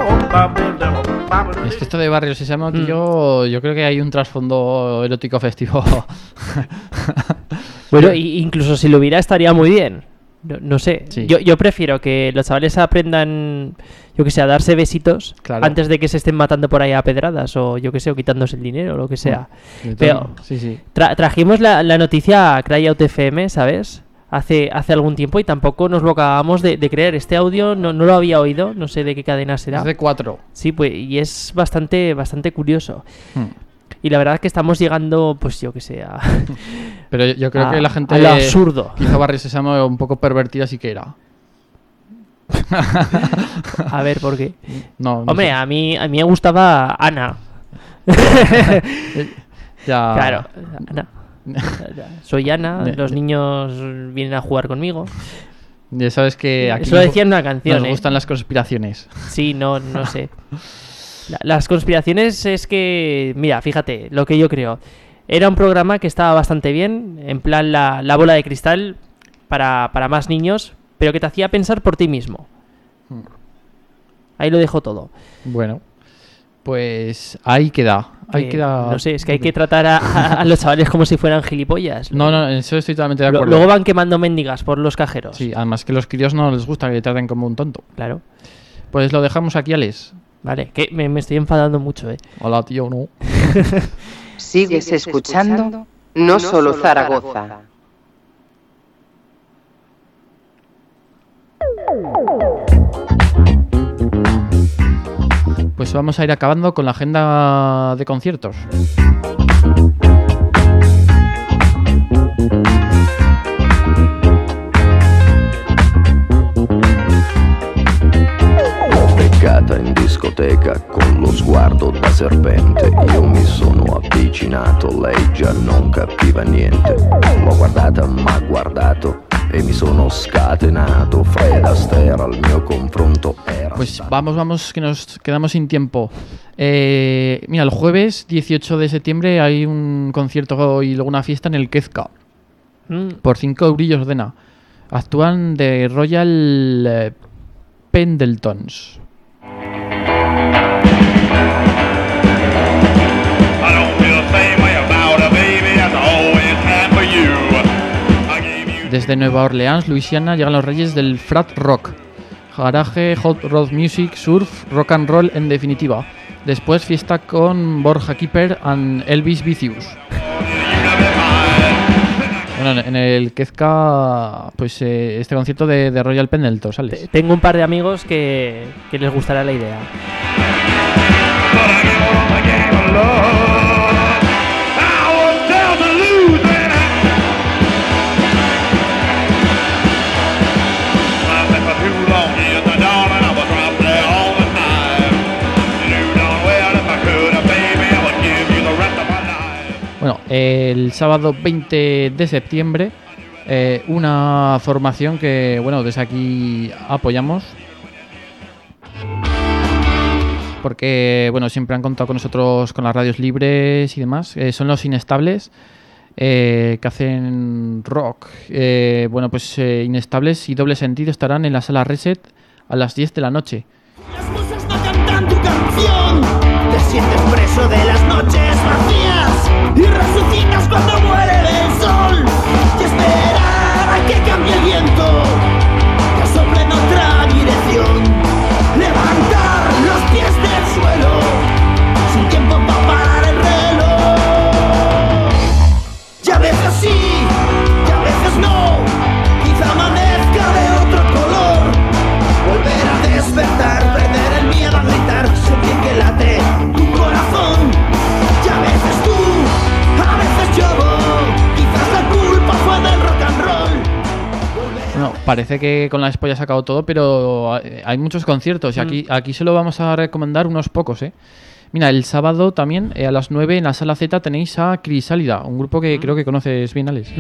Es que esto de Barrio Sésamo, tío, yo creo que hay un trasfondo erótico festivo. Bueno, incluso si lo hubiera estaría muy bien. No sé. Sí. Yo prefiero que los chavales aprendan, yo que sé, a darse besitos antes de que se estén matando por ahí a pedradas o yo que sé, o quitándose el dinero o lo que sea. Pero sí. Trajimos la noticia a Cryout FM, ¿sabes? Hace algún tiempo y tampoco nos lo acabamos de creer. Este audio no lo había oído, no sé de qué cadena será. Es de 4. Sí, pues, y es bastante curioso. Y la verdad es que estamos llegando, pues yo que sé, Pero yo creo que la gente a lo absurdo. Que hizo Barrio Sésamo un poco pervertida sí que era. A ver, ¿por qué? No Hombre, sé. a mí me gustaba Ana. Ya. Claro, Ana. Soy Ana, los niños vienen a jugar conmigo. Ya sabes que aquí eso lo decía en una canción. Nos gustan las conspiraciones. Sí, no sé. Las conspiraciones es que, mira, fíjate, lo que yo creo. Era un programa que estaba bastante bien, en plan la bola de cristal para más niños, pero que te hacía pensar por ti mismo. Ahí lo dejo todo. Bueno, pues ahí queda. No sé, es que hay que tratar a los chavales como si fueran gilipollas. No, eso estoy totalmente de acuerdo. Luego van quemando mendigas por los cajeros. Sí, además que los críos no les gusta que le traten como un tonto. Claro. Pues lo dejamos aquí, Alex. Vale, que me estoy enfadando mucho, Hola, tío, no. Sigues escuchando No Solo Zaragoza. Pues vamos a ir acabando con la agenda de conciertos. In discoteca con lo sguardo da serpente, io mi sono avvicinato, lei già non capiva niente, l'ho guardata, m'ha guardato e mi sono scatenato, Fred Astaire al mio confronto era... Pues vamos, que nos quedamos sin tiempo. Mira, el jueves 18 de septiembre hay un concierto y luego una fiesta en el Kezka. Por 5 eurillos de nada. Actúan de Royal Pendletons. Desde Nueva Orleans, Luisiana, llegan los reyes del frat rock. Garaje, hot rod music, surf, rock and roll en definitiva. Después fiesta con Borja Kipper and Elvis Vicious. Bueno, en el Kezka, pues este concierto de Royal Pendleton, ¿sales? Tengo un par de amigos que les gustará la idea. Bueno, el sábado 20 de septiembre, una formación que, bueno, desde aquí apoyamos. Porque, bueno, siempre han contado con nosotros con las radios libres y demás. Son los Inestables, que hacen rock. Bueno, pues Inestables y Doble Sentido estarán en la sala Reset a las 10 de la noche. Las musas no cantan tu canción. Te sientes preso de las noches vacías y resucitas cuando muere el sol. Y esperar a que cambie el viento, que sople en otra dirección. Levantar los pies del suelo, sin tiempo para parar el reloj. Y a veces sí, y a veces no, quizá amanezca de otro color. Volver a despertar, perder el miedo a gritar, sentir que late tu corazón. Y a veces tú, a veces yo, quizás la culpa fue del rock and roll. Bueno, parece que con la Expo ya ha sacado todo, pero hay muchos conciertos y aquí solo vamos a recomendar unos pocos, Mira, el sábado también a las 9 en la Sala Z tenéis a Crisálida, un grupo que creo que conoces bien, Alex.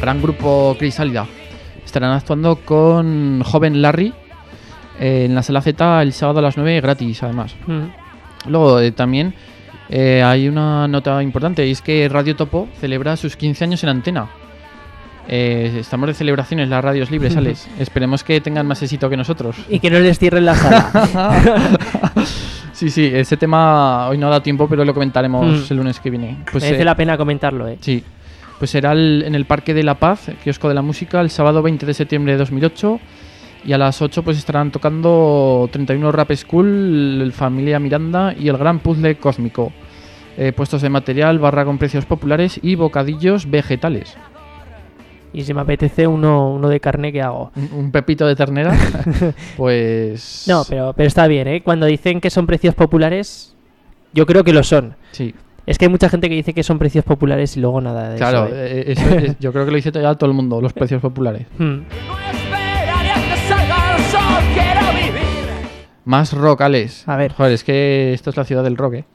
gran grupo Crisálida. Estarán actuando con Joven Larry en la Sala Z el sábado a las 9 gratis, además. Luego también hay una nota importante, y es que Radio Topo celebra sus 15 años en antena. Estamos de celebraciones, las radios libres, Alex. Esperemos que tengan más éxito que nosotros. Y que no les cierren la sala. Sí, ese tema hoy no da tiempo, pero lo comentaremos el lunes que viene. Pues, merece la pena comentarlo, Sí, pues será en el Parque de la Paz, Kiosco de la Música, el sábado 20 de septiembre de 2008. Y a las 8 pues estarán tocando 31 Rap School, Familia Miranda y el Gran Puzzle Cósmico. Puestos de material, barra con precios populares y bocadillos vegetales. Y si me apetece uno de carne, ¿qué hago? ¿Un pepito de ternera? Pues... No, pero está bien, ¿eh? Cuando dicen que son precios populares, yo creo que lo son. Sí. Es que hay mucha gente que dice que son precios populares y luego nada de claro, eso. Claro, yo creo que lo dice ya todo el mundo, los precios populares. Más rock, Alex. A ver. Joder, es que esto es la ciudad del rock, ¿eh?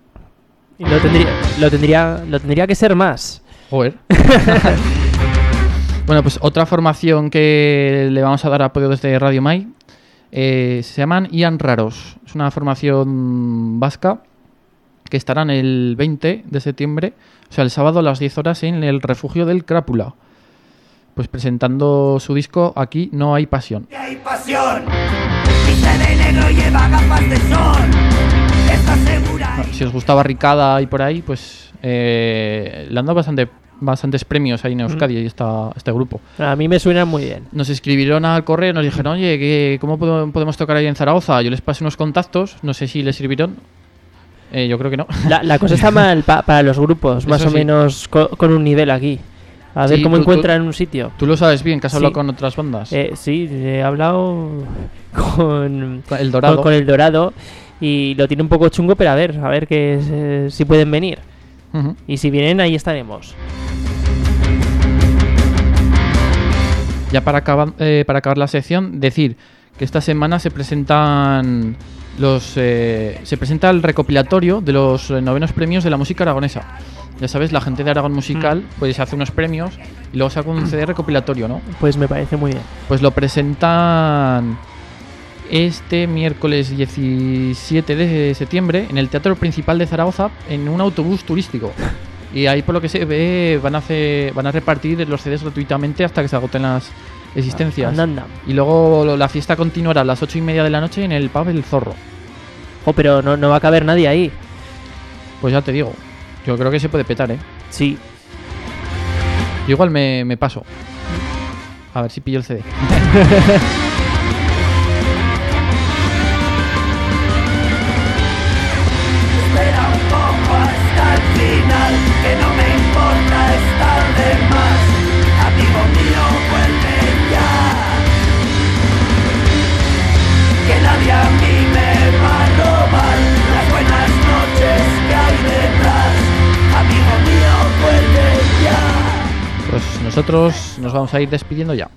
Lo tendría que ser más. Joder. Bueno, pues otra formación que le vamos a dar apoyo desde Radio Mai se llaman Ian Raros. Es una formación vasca que estarán el 20 de septiembre, o sea, el sábado a las 10 horas en el refugio del Crápula. Pues presentando su disco Aquí no hay pasión. Hay pasión. Viste de negro, lleva gafas de sol. Está segura. Bueno, si os gusta Barricada y por ahí, pues le han dado bastantes premios ahí en Euskadi y este grupo. A mí me suena muy bien. Nos escribieron al correo, nos dijeron, oye, ¿cómo podemos tocar ahí en Zaragoza? Yo les pasé unos contactos, no sé si les sirvieron. Yo creo que no. La cosa está mal para los grupos, más o menos con un nivel aquí. A ver cómo encuentran un sitio. Tú lo sabes bien, que has hablado con otras bandas. Sí, he hablado con El Dorado. Con El Dorado y lo tiene un poco chungo, pero a ver que si pueden venir. Y si vienen, ahí estaremos. Ya para acabar la sección, decir que esta semana se presenta el recopilatorio de los 9º premios de la música aragonesa. Ya sabes, la gente de Aragón Musical pues hace unos premios y luego saca un CD recopilatorio, ¿no? Pues me parece muy bien. Pues lo presentan este miércoles 17 de septiembre en el Teatro Principal de Zaragoza en un autobús turístico. Y ahí, por lo que se ve, van a repartir los CDs gratuitamente hasta que se agoten las existencias. Anda. Y luego la fiesta continuará a las 8:30 de la noche en el pub El Zorro. Pero no va a caber nadie ahí. Pues ya te digo, yo creo que se puede petar, ¿eh? Sí. Yo igual me paso. A ver si pillo el CD. Espera un poco hasta el final, que no me importa estar de más. Amigo mío, vuelve ya. Que nadie a mí me va a robar las buenas noches que hay detrás. Amigo mío, vuelve ya. Pues nosotros nos vamos a ir despidiendo ya.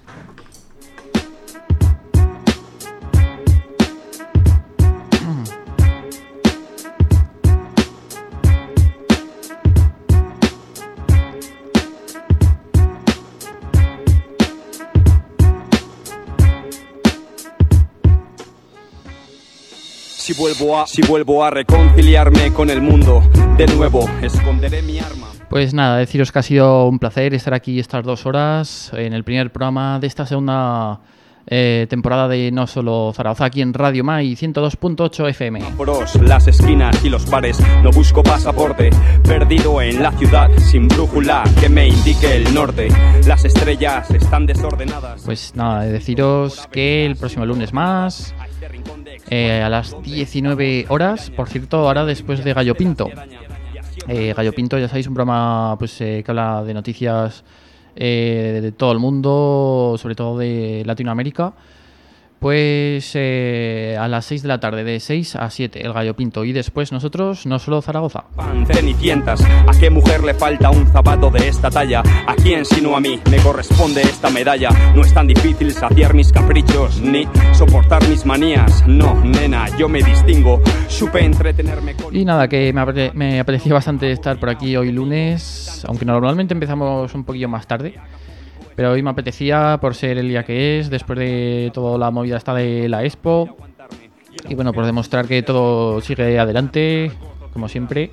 Si vuelvo a reconciliarme con el mundo, de nuevo esconderé mi arma. Pues nada, deciros que ha sido un placer estar aquí estas 2 horas en el primer programa de esta segunda temporada de No Solo Zaragoza, aquí en Radio Mai 102.8 FM. Las esquinas y los bares, no busco pasaporte, perdido en la ciudad sin brújula que me indique el norte. Las estrellas están desordenadas. Pues nada, deciros que el próximo lunes más, a las 19 horas, por cierto, ahora después de Gallo Pinto. Gallo Pinto, ya sabéis, un programa pues que habla de noticias de todo el mundo, sobre todo de Latinoamérica. Pues a las 6 de la tarde, de 6 a 7, el Gallo Pinto. Y después nosotros, No Solo Zaragoza. Cenicientas, ¿a qué mujer le falta un zapato de esta talla? ¿A quién sino a mí me corresponde esta medalla? No es tan difícil saciar mis caprichos, ni soportar mis manías. No, nena, yo me distingo, supe entretenerme con... Y nada, que me aprecia bastante estar por aquí hoy lunes, aunque normalmente empezamos un poquillo más tarde. Pero hoy me apetecía por ser el día que es, después de toda la movida esta de la Expo. Y bueno, por demostrar que todo sigue adelante, como siempre.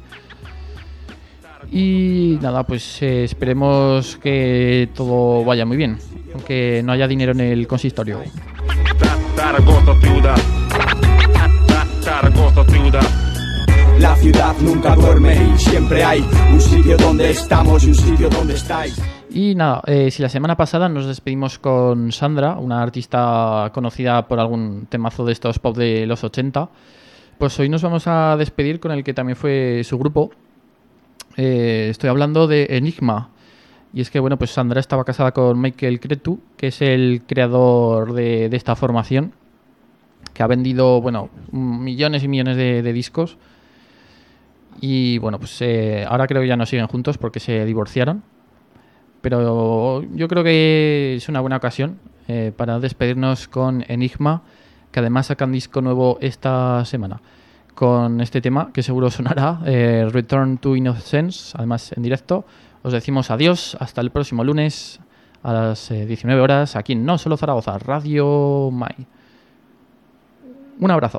Y nada, pues esperemos que todo vaya muy bien, aunque no haya dinero en el consistorio. La ciudad nunca duerme y siempre hay un sitio donde estamos y un sitio donde estáis. Y nada, si la semana pasada nos despedimos con Sandra, una artista conocida por algún temazo de estos pop de los 80, pues hoy nos vamos a despedir con el que también fue su grupo. Estoy hablando de Enigma. Y es que, bueno, pues Sandra estaba casada con Michael Cretu, que es el creador de esta formación, que ha vendido, bueno, millones y millones de discos. Y bueno, pues ahora creo que ya no siguen juntos porque se divorciaron. Pero yo creo que es una buena ocasión para despedirnos con Enigma, que además sacan disco nuevo esta semana. Con este tema, que seguro sonará, Return to Innocence, además en directo. Os decimos adiós, hasta el próximo lunes a las 19 horas, aquí en No Solo Zaragoza, Radio Mai. Un abrazo.